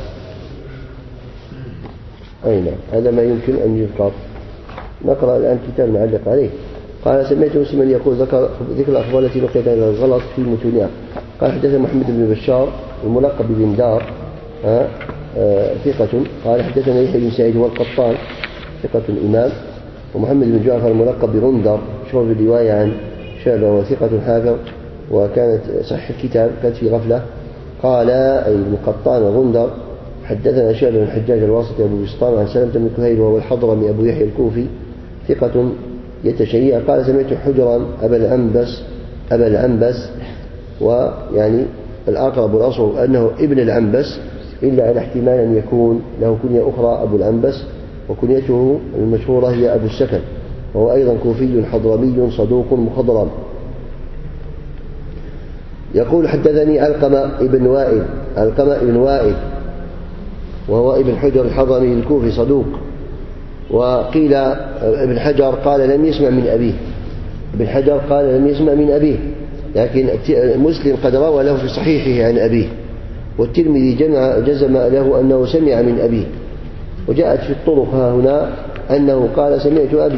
أين هذا ما يمكن أن يذكر. نقرأ الآن كتاب معلق عليه. قال سمعت مسلما يقول ذكر الأخبار التي نقلت إلى الغلط في متونها. قال حدثنا محمد بن بشار الملقب بن دار ثقة. قال حدثنا يحيى بن سعيد هو القطان ثقة إمام، ومحمد بن جعفر الملقب بغندر شهر بالرواية عن شعبة وثقة حافظ، وكانت صحيح الكتاب كانت في غفلة. قال أي ابن قطان وغندر حدثنا شعبة بن الحجاج الواسطي أبو بسطام عن سلمة بن كهيل وهو الحضرمي أبو يحيى الكوفي ثقة يتشيع. قال سمعت حجرا أبا العنبس، ويعني الأقرب والأصوب أنه ابن العنبس، إلا على احتمال أن يكون له كنية أخرى أبو العنبس، وكنيته المشهورة هي أبو السكن، وهو أيضا كوفي حضرمي صدوق مخضرم. يقول حدثني علقمة ابن وائل وهو ابن حجر الحضرمي الكوفي صدوق. وقيل ابن حجر قال لم يسمع من أبيه، لكن مسلم قد روى له في صحيحه عن أبيه، والترمذي جزم له أنه سمع من أبيه. وجاءت في الطرق ها هنا أنه قال سمعت أبي،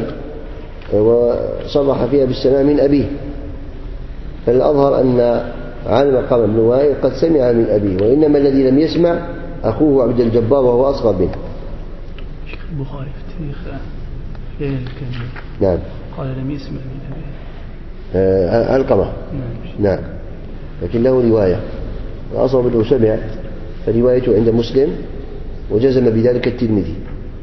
وصرح فيها بالسماع من أبيه، فالأظهر أن علقمة بن وائل قد سمع من أبيه، وإنما الذي لم يسمع أخوه عبد الجبار وهو أصغر منه. شيخ البخاري في التاريخ في الكامل نعم قال لم يسمع من أبيه علقمة نعم، لكن له رواية وأصغر منه سمع، فروايته عند مسلم وجزم بذلك الترمذي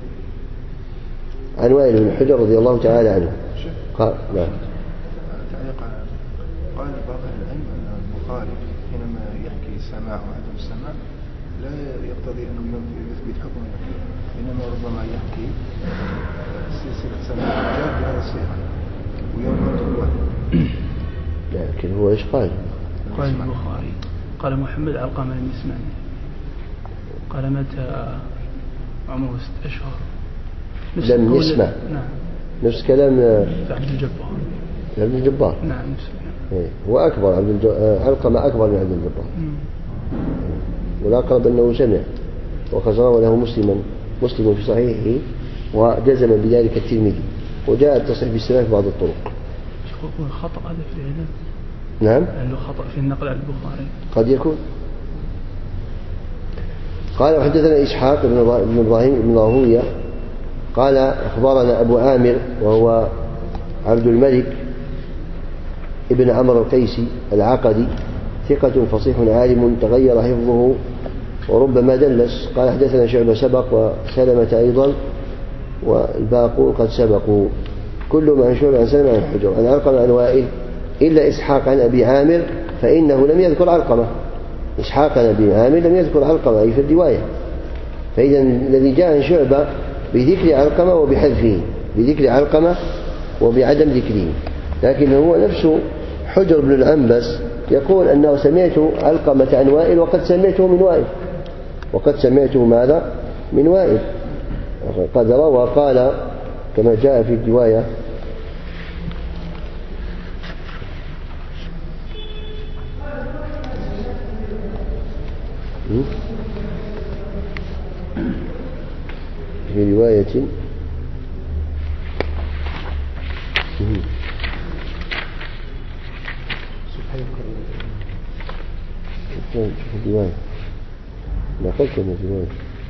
عن وائل بن حجر رضي الله تعالى عنه. قال نعم. قال بعض العلم أن البخاري حينما يحكي السماع وعدم السماع لا يقتضي أنه يثبت حكم الحكيم، إنما ربما يحكي سلسلة سماع الرجال بهذا الصيغة ويوم كل واحد. لكن هو إيش قال البخاري قال محمد علقمة لم يسمعني، قال متى عمره 6 أشهر لم يسمع. نعم نفس كلام عبد الجبار نعم هو أكبر علقمة أكبر من عبد الجبار، والأقرب أنه سمع، وقد روى له مسلم في صحيحه وجزم بذلك الترمذي، وجاء التصحيح بالسماع في بعض الطرق. خطأ هذا في العلم؟ نعم له خطأ في النقل عن البخاري قد يكون. قال وحدثنا إسحاق بن إبراهيم بن راهوية قال أخبرنا أبو عامر وهو عبد الملك ابن عمرو القيسي العقدي ثقة فصيح عالم تغير حفظه وربما دلس. قال حدثنا شعبة سبق وسلمة أيضا والباقون قد سبقوا، كل ما شعبة عن سلمة عن حجر عن علقمة عن وائل إلا إسحاق عن أبي عامر فإنه لم يذكر علقمة. إسحاق عن أبي عامر لم يذكر علقمة أي في الرواية، فإذا الذي جاء عن شعبة بذكر علقمة وبحذفه، بذكر علقمة وبعدم ذكره، لكن هو نفسه حجر بن العنبس يقول أنه سمعت علقمة عن وائل وقد سمعته من وائل، وقد سمعته ماذا من وائل، قد روى قال كما جاء في الرواية في رواية شوف الرواية نقلت من الرواية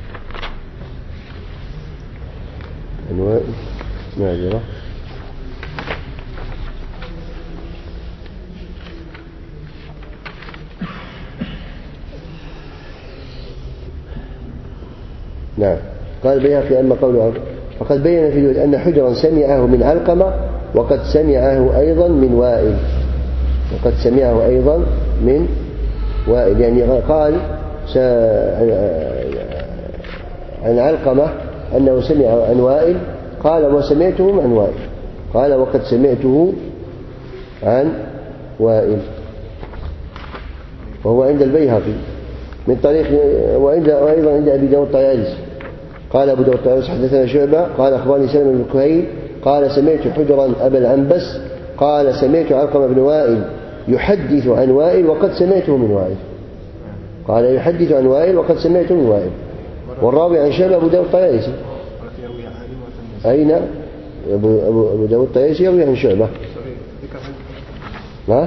أنواع نادرة نعم. قال البيهقي أما قوله فقد بين في الوجه أن حجرا سمعه من علقمة وقد سمعه أيضا من وائل، يعني قال عن علقمة أنه سمع عن وائل، قال وسمعته عن وائل، قال وقد سمعته عن وائل، وهو عند البيهقي من طريق وأيضا عند أبي داود الطيالسي. قال أبو داود الطيالسي حدثنا شعبة قال أخبرني سلمة بن كهيل قال سمعت حجرا أبا العنبس قال سمعت علقمة بن وائل يحدث عن وائل وقد سمعته من وائل، قال يحدث عن وائل وقد سمعته من وائل. والراوي عن شعبة أبو داود الطيالسي أين أبو داود الطيالسي يروي عن شعبة ها؟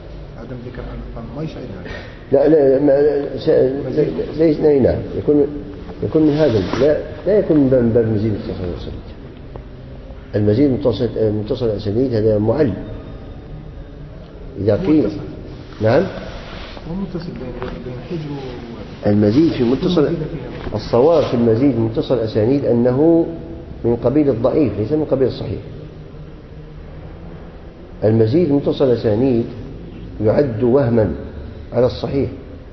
عدم ذكر عن ما يشعر لا ليس نعم يكون يكون من هذا لا يكون من باب المزيد متصل الأسانيد. المزيد متصل الأسانيد هذا معل إذا قيل. نعم ومتصل بين حجر المزيد في متصل. الصواب في المزيد متصل الأسانيد أنه من قبيل الضعيف ليس من قبيل الصحيح. المزيد متصل الأسانيد يعد وهما على الصحيح،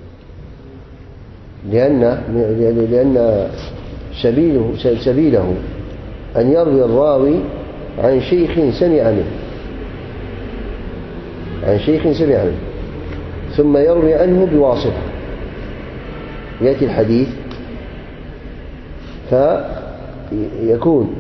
لأن سبيله أن يروي الراوي عن شيخ سمع منه ثم يروي عنه بواسطة. يأتي الحديث فيكون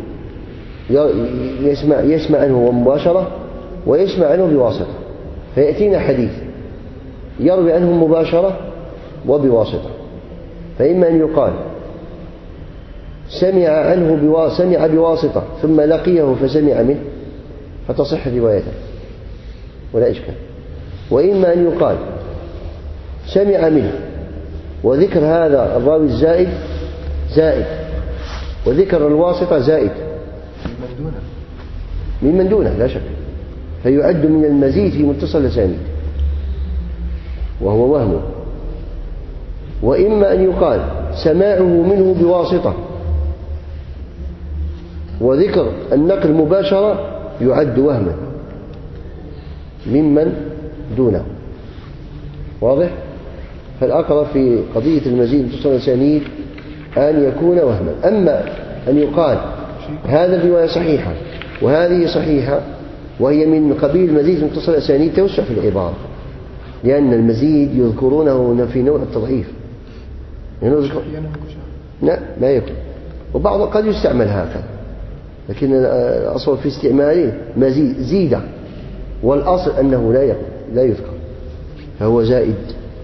يسمع عنه مباشرة ويسمع عنه بواسطة، فيأتينا حديث يروي عنه مباشرة وبواسطة، فإما أن يقال سمع بواسطة ثم لقيه فسمع منه فتصح روايته ولا إشكال، وإما أن يقال سمع منه وذكر هذا الراوي الزائد زائد وذكر الواسطة زائد من دونه لا شك، فيعد من المزيد في متصل الأسانيد وهو وهم. وإما أن يقال سماعه منه بواسطة وذكر النقل مباشرة يعد وهما ممن دونه. واضح؟ فالأقرب في قضية المزيد متصل الأسانيد أن يكون وهما. أما أن يقال هذا الرواية صحيحة وهذه صحيحة وهي من قبيل مزيد متصل الأسانيد توسع في العبارة، لأن المزيد يذكرونه في نوع التضعيف. لا ما يكون، وبعض قد يستعمل هكذا، لكن الأصل في استعماله مزيد زيادة، والأصل أنه لا يذكر فهو زائد.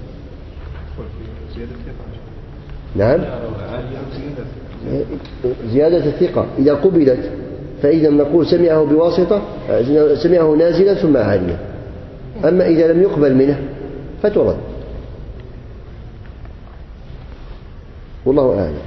نعم زيادة الثقة إذا قبلت، فإذا نقول سمعه بواسطة سمعه نازلا ثم عاليا، أما إذا لم يقبل منه فترد. والله أعلم.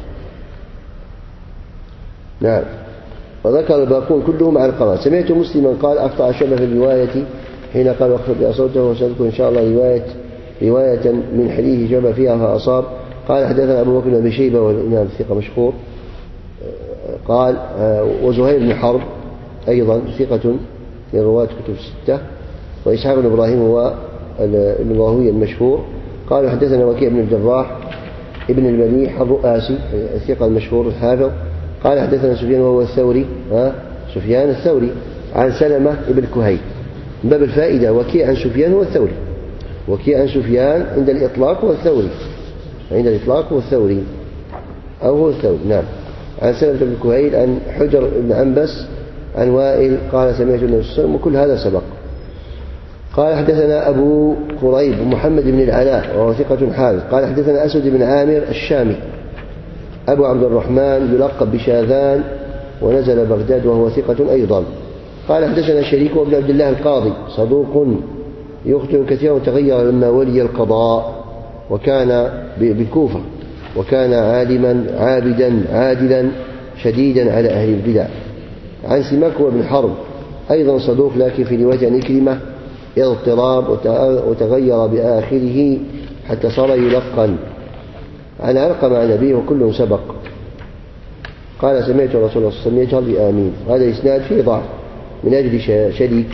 نعم. وذكر الباقون كلهم على القراءة. سمعت مسلما قال أخطأ شعبة في الرواية حين قال واخفض بأصوته، وسأذكر إن شاء الله رواية من حديث شعبة فيها فأصاب. قال حدثنا أبو بكر بن شيبة والإمام ثقة مشهور. قال وزهير بن حرب أيضا ثقة من رواة كتب الستة. وإسحاق بن إبراهيم هو ابن راهويه المشهور. قال حدثنا وكيع بن الجراح ابن المليح الرؤاسي الثقة المشهور الحافظ. قال حدثنا سفيان وهو الثوري سفيان الثوري عن سلمة ابن كهيل. من باب الفائدة وكيع عن سفيان هو الثوري، وكيع عن سفيان عند الإطلاق هو الثوري، عند الإطلاق هو الثوري أو هو الثوري. نعم. عن سلمة بن كهيل عن حجر بن عنبس عن وائل قال سمعت النبي صلى الله عليه وسلم، وكل هذا سبق. قال حدثنا أبو قريب محمد بن العلاء وهو ثقة حافظ. قال حدثنا أسود بن عامر الشامي أبو عبد الرحمن يلقب بشاذان ونزل بغداد وهو ثقة أيضا. قال حدثنا شريك وابن عبد الله القاضي صدوق يخطئ كثيرا وتغير لما ولي القضاء وكان بالكوفة، وكان عالما عابدا عادلا شديدا على أهل البدع. عن سماك بن حرب أيضا صدوق لكن في رواية عن كلمة اضطراب وتغير بآخره حتى صار يلقن. عن علقمة عن أبيه وكلهم سبق. قال سمعت رسول الله صلى الله عليه وسلم يجهر بآمين. هذا إسناد فيه ضعف من أجل شريك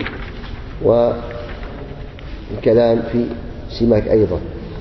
والكلام في سماك أيضا.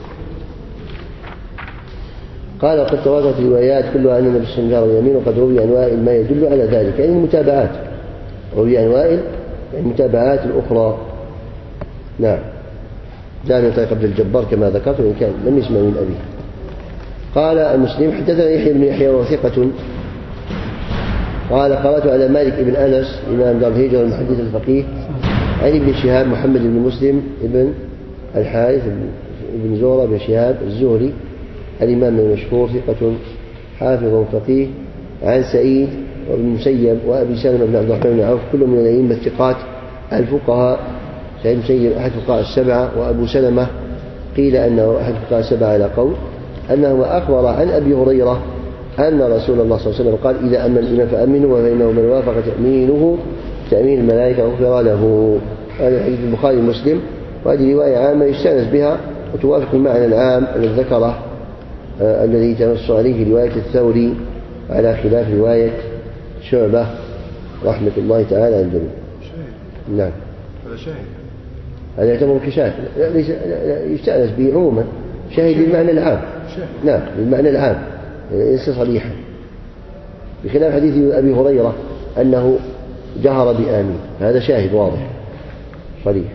قال قد تواترت الروايات كلها أن النبي صلى الله عليه وسلم اليمين، وقد روي عن وائل ما يدل على ذلك، يعني المتابعات روي عن وائل يعني المتابعات الأخرى. نعم. لا ننطق قبل الجبار كما ذكرت وإن كان لم يسمع من أبيه. قال المسلم حدثنا يحيى بن يحيى وثقة قال قرأت على مالك بن أنس إمام دار الهجرة المحدث الفقيه عن ابن شهاب محمد بن مسلم ابن الحارث بن زهرة بن شهاب الزهري الإمام المشهور ثقة حافظ فقيه عن سعيد وابن المسيب وأبي سلمة بن عبد الرحمن بن عوف كل من الأئمة الثقات الفقهاء. سعيد المسيب أحد فقهاء السبعة، وأبو سلمة قيل أنه أحد فقهاء السبعة على قول، أنه أخبر عن أبي هريرة أن رسول الله صلى الله عليه وسلم قال إذا أمن الإمام فأمنوا فإنه من وافق تأمينه تأمين الملائكة غفر له. هذا حديث البخاري ومسلم، وهذه رواية عامة يستأنس بها وتوافق المعنى العام الذي ذكره الذي تنص عليه في رواية الثوري على خلاف رواية شعبة رحمة الله تعالى عن الجميع. نعم هذا شاهد، هذا يعتبر كشاهد، يستأنس به عموما، شاهد للمعنى العام. نعم للمعنى العام ليس صريحا، بخلاف حديث أبي هريرة أنه جهر بآمين، هذا شاهد واضح صريح.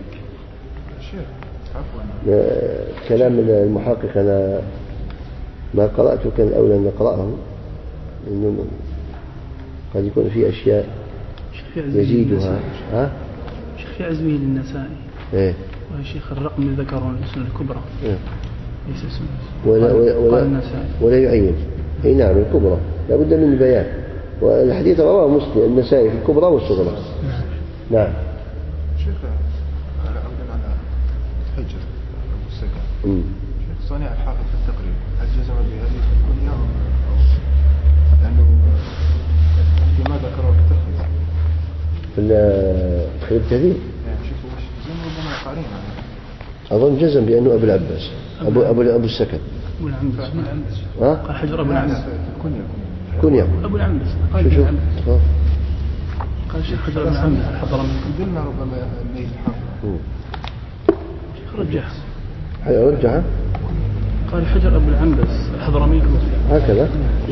كلام المحقق أنا ما قرأته، كان الأولى أن نقرأه، إنه قد يكون فيه أشياء يزيدها. شيخ في عزمه للنسائي إيه؟ وشيخ الرقم اللي ذكره السنة الكبرى إيه؟ ليس سنة ولا يعين. أي نعم الكبرى لا بد من البيان، والحديث رواه مسلم النسائي في الكبرى والصغرى. نعم. شيخ على عودا على حجر أبو السكن، شيخ صانع الحافظ في التقريب هل جزم بهذه الكنية لأنه فيما ذكره في التخريج في التهذيب؟ شيخ جزم ربما قارين أظن جزم بأنه أبو العباس أبو السكن. أبو العنبس. قال حجر أبو العنبس. كنيا أبو العنبس. شوف قال شيخ حجر أبو العنبس الحضرمي. قلنا ربما ليس الحافظ. شيخ رجح. رجح. قال حجر أبو العنبس الحضرمي هكذا.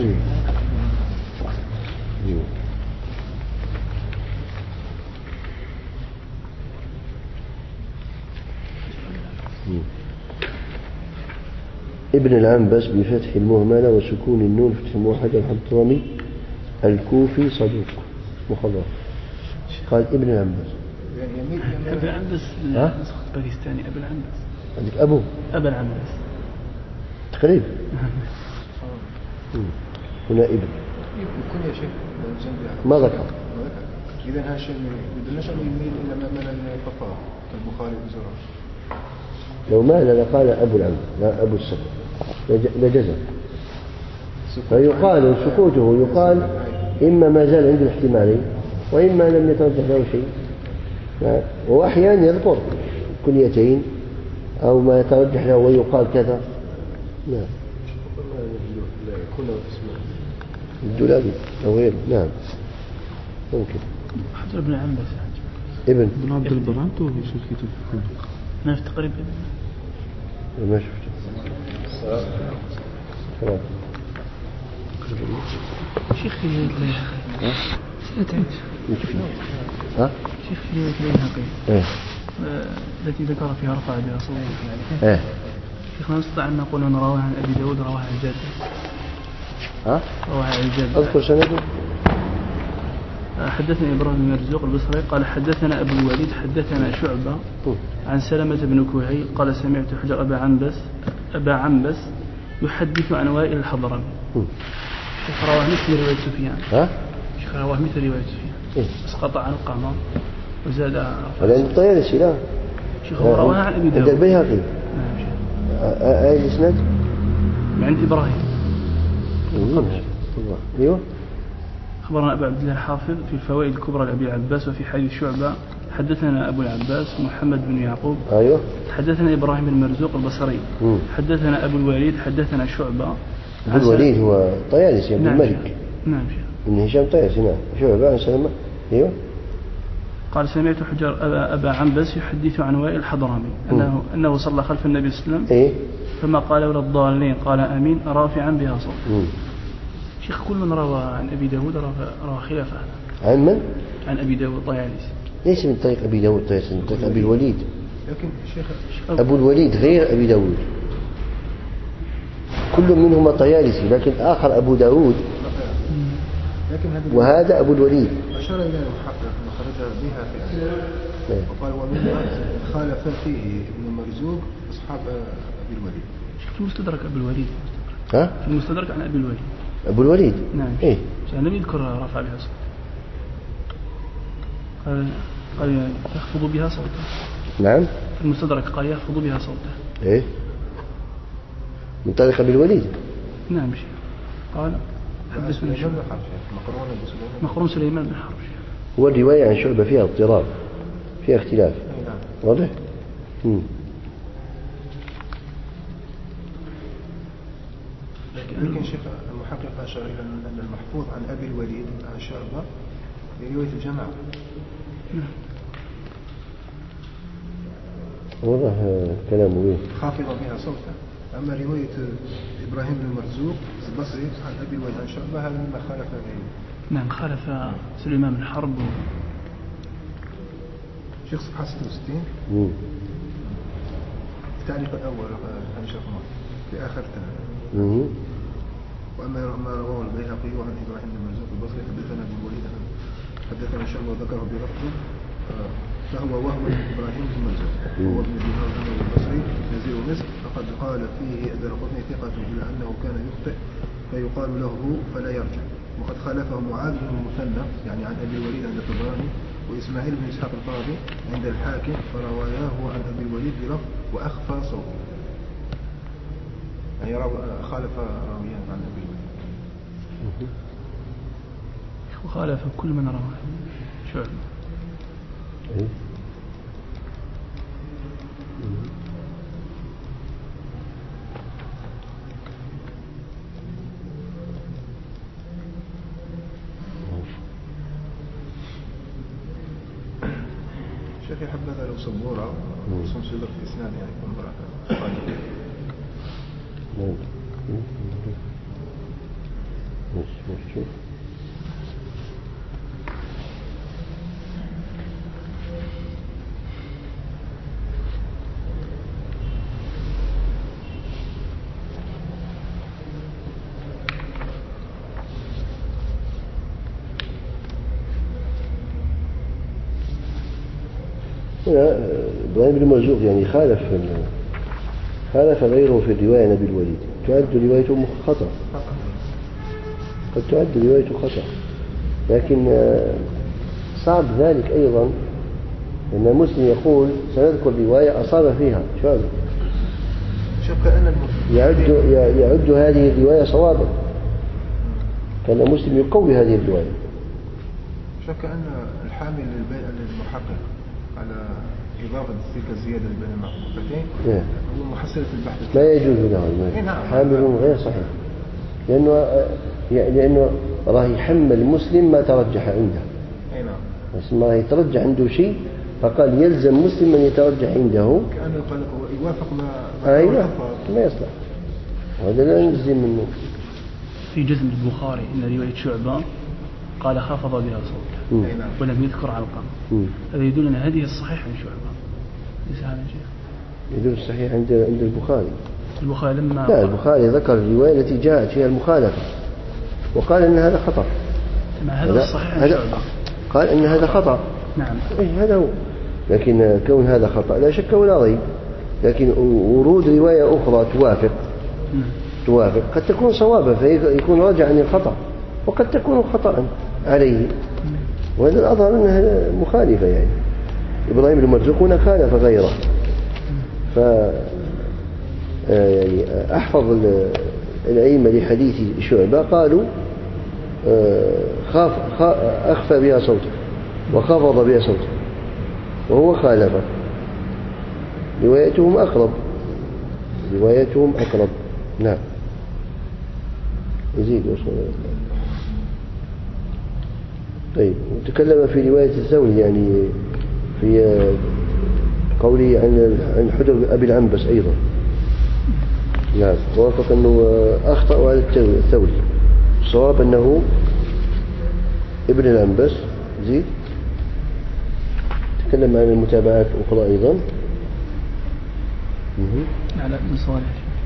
ابن العنبس بفتح المهملة وسكون النون فتح الموحد الحضرمي الكوفي صدوق مخضر. قال ابن العنبس. أبو العنبس نسخة باكستاني. أبو العنبس عندك أبو العنبس تقريب. هنا ابن يكون يا شيخ ما ذكر. إذا هذا الشيء بدنا شيء يميل إلى ما الفقهاء كالبخاري وزرار. لو مال لقال أبو العنبس لا أبو السكن لجزم. فيقال سكوته يقال إما ما زال عند الاحتمالين وإما لم يترجح له شيء. وأحيانا يذكر كنيتين أو ما يترجح له ويقال كذا. نعم الدولابي أو غيره. نعم ممكن. حجر ابن العنبس ابن عبد البر عنده في الكتاب. أنا في تقريبا ما شفته. شيخ في البيهقي. شيخ في البيهقي التي ذكر فيها رفع بها صوته. شيخ ما نستطيع أن نقول أن رواه عن أبي داود رواه عن جده. رواه عن جده. أذكر سنده. حدثنا إبراهيم بن مرزوق البصري قال حدثنا أبو الوليد حدثنا شعبة عن سلمة بن كهيل قال سمعت حجر أبا عنبس يحدث عن وائل الحضرمي. شيخ رواه مثل رواية سفيان. شيخ رواه مثل رواية سفيان بس قطع عن القمر وزاد. لأن الطيالسي لا. شيخ رواه عن أبي داود. عند البيهقي. أي الإسناد؟ عند إبراهيم. أيوه. أخبرنا أبو عبد الله الحافظ في الفوائد الكبرى لأبي العباس وفي حديث شعبة حدثنا أبو العباس محمد بن يعقوب. أيوه. حدثنا إبراهيم بن مرزوق البصري. حدثنا أبو الوليد حدثنا شعبة. أبو الوليد هو طيالسي عبد الملك. نعم شيخ. ابن هشام طيالسي. نعم. شعبة عن سلمة. أيوه. قال سمعت حجر أبا عنبس يحدث عن وائل الحضرمي أنه صلى خلف النبي صلى الله عليه وسلم فما قال ولا الضالين قال آمين رافعا بها صوت. شيخ كل من روى عن أبي داود روى خلاف هذا. عن من؟ عن أبي داود طيالسي. ليس من طريق أبي داود طيالسي، من طريق أبي الوليد. لكن شيخ أبو الوليد غير أبي داود، كل منهما طيالسي لكن آخر أبو داود وهذا أبو الوليد. أشار إلى المحقق خرج بها في وقال ومن خالف فيه ابن مرزوق أصحاب أبي الوليد. في المستدرك أبي الوليد. في المستدرك عن أبي الوليد. أبو الوليد. نعم. لم يذكر رفع بها صوت. قال يخفض بها صوته. نعم. في المستدرك قال يخفض بها صوته. من طريق أبي الوليد. نعم شيخ. قال حدثنا سليمان بن حرب مقرون سليمان بن حرب. هو الرواية عن شعبة فيها اضطراب، فيها اختلاف. نعم. واضح؟ لكن شيخ المحقق أشار إلى أن المحفوظ عن أبي الوليد عن شعبة برواية الجماعة. واضح كلامه به. خافض بها صوته. أما رواية إبراهيم بن مرزوق البصري عن أبي الوليد عن شعبة هذا مما خالف به. نعم خالف سليمان بن حرب. شيخ صفحة 66 التعليق الأول عن شيخ مصر في آخر تعليق. وأما ما رواه البيهقي عن إبراهيم بن مرزوق البصري حدثنا ابن الوليد حدثنا شعبة وذكره بلفظه فهو وهم إبراهيم بن مرزوق وهو ابن دينار البصري نزيل مصر فقد قال فيه الدارقطني ثقة إلى أنه كان يخطئ فيقال له فلا يرجع. وقد خالفه معاذ بن المثنى يعني عن أبي الوليد عند الطبراني وإسماعيل بن إسحاق القاضي عند الحاكم فرواياه عن أبي الوليد بلفظ وأخفى صوته يعني خالف راويان عن أبي الوليد. وخالف كل من رواه شعبة. شيخ حبذا لو صبورة وصنصدر في إسناد يعني يكون بركة. إبراهيم بن مرزوق يعني خالف غيره في الرواية عن أبي الوليد. تعد روايته خطأ، قد تعد روايته خطأ، لكن صعب ذلك أيضا لأن مسلم يقول سنذكر رواية أصاب فيها شعبة يعد هذه الرواية صوابا، كان مسلم يقوي هذه الرواية. شك أن الحامل للمحقق على إضافة تلك الزيادة بين المحققتين هو محصلة البحث لا يجوز له حامل غير صحيح، لأنه راه يحمل مسلم ما ترجح عنده. بس ما يترجح عنده شيء فقال يلزم مسلم من يترجح عنده كأنه قال يوافق ما يصلح، وهذا لا نلزم منه. في جزم البخاري إن رواية شعبة قال خافض بها صوته ولم يذكر علقمة. هذا يدل أن هذه الصحيح عن شعبة ليس هذا شيء يدل الصحيح عند البخاري لما لا البخاري ذكر الرواية التي جاءت فيها المخالفة وقال أن هذا خطأ. هذا الصحيح عن شعبة قال أن هذا خطأ. نعم هذا هو، لكن كون هذا خطأ لا شك ولا ريب، لكن ورود رواية أخرى توافق قد تكون صوابا فيكون راجع عن الخطأ وقد تكون خطأ عليه، وهذا الأظهر أنها مخالفة. يعني إبراهيم بن مرزوق هنا خالف غيره، يعني أحفظ الأئمة لحديث شعبة قالوا أخفى بها صوته وخفض بها صوته وهو خالف. روايتهم أقرب. نعم يزيد وصول. طيب وتكلم في رواية الثوري يعني في قوله عن حجر أبي العنبس أيضا. نعم وافق أنه أخطأ على الثوري، الصواب أنه ابن العنبس. زيد تكلم عن المتابعات الأخرى أيضا. على ابن صالح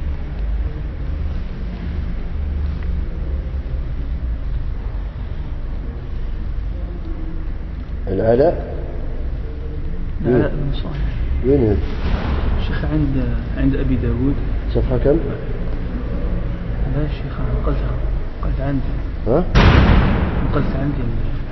العلاء بن صالح وين هذا؟ شيخ عند أبي داود صفحة كم؟ لا شيخ قلت عندي قلت عندي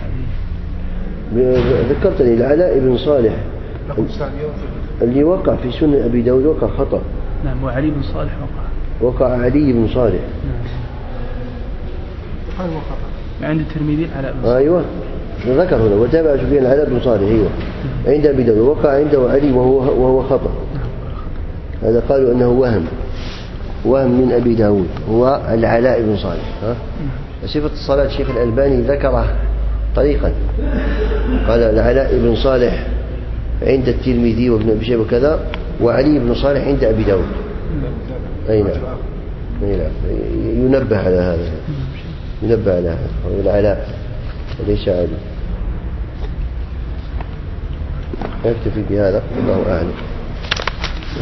ذكرتني العلاء بن صالح اللي وقع في سنن أبي داود وقع خطأ. نعم وعلي بن صالح وقع علي بن صالح. نعم. عند الترمذي العلاء بن أيوة ذكر هنا وتابع سفيان العلاء بن صالح. أيوة عند أبي داود وقع عنده علي وهو خطأ. هذا قالوا أنه وهم من أبي داود هو العلاء بن صالح. صفة الصلاة الشيخ الألباني ذكره طريقا، قال العلاء بن صالح عند الترمذي وابن أبي شيبة وكذا، وعلي بن صالح عند أبي داود. أي نعم ينبه على هذا، ينبه على هذا العلاء وليس علي. يكتفي بهذا والله أعلم.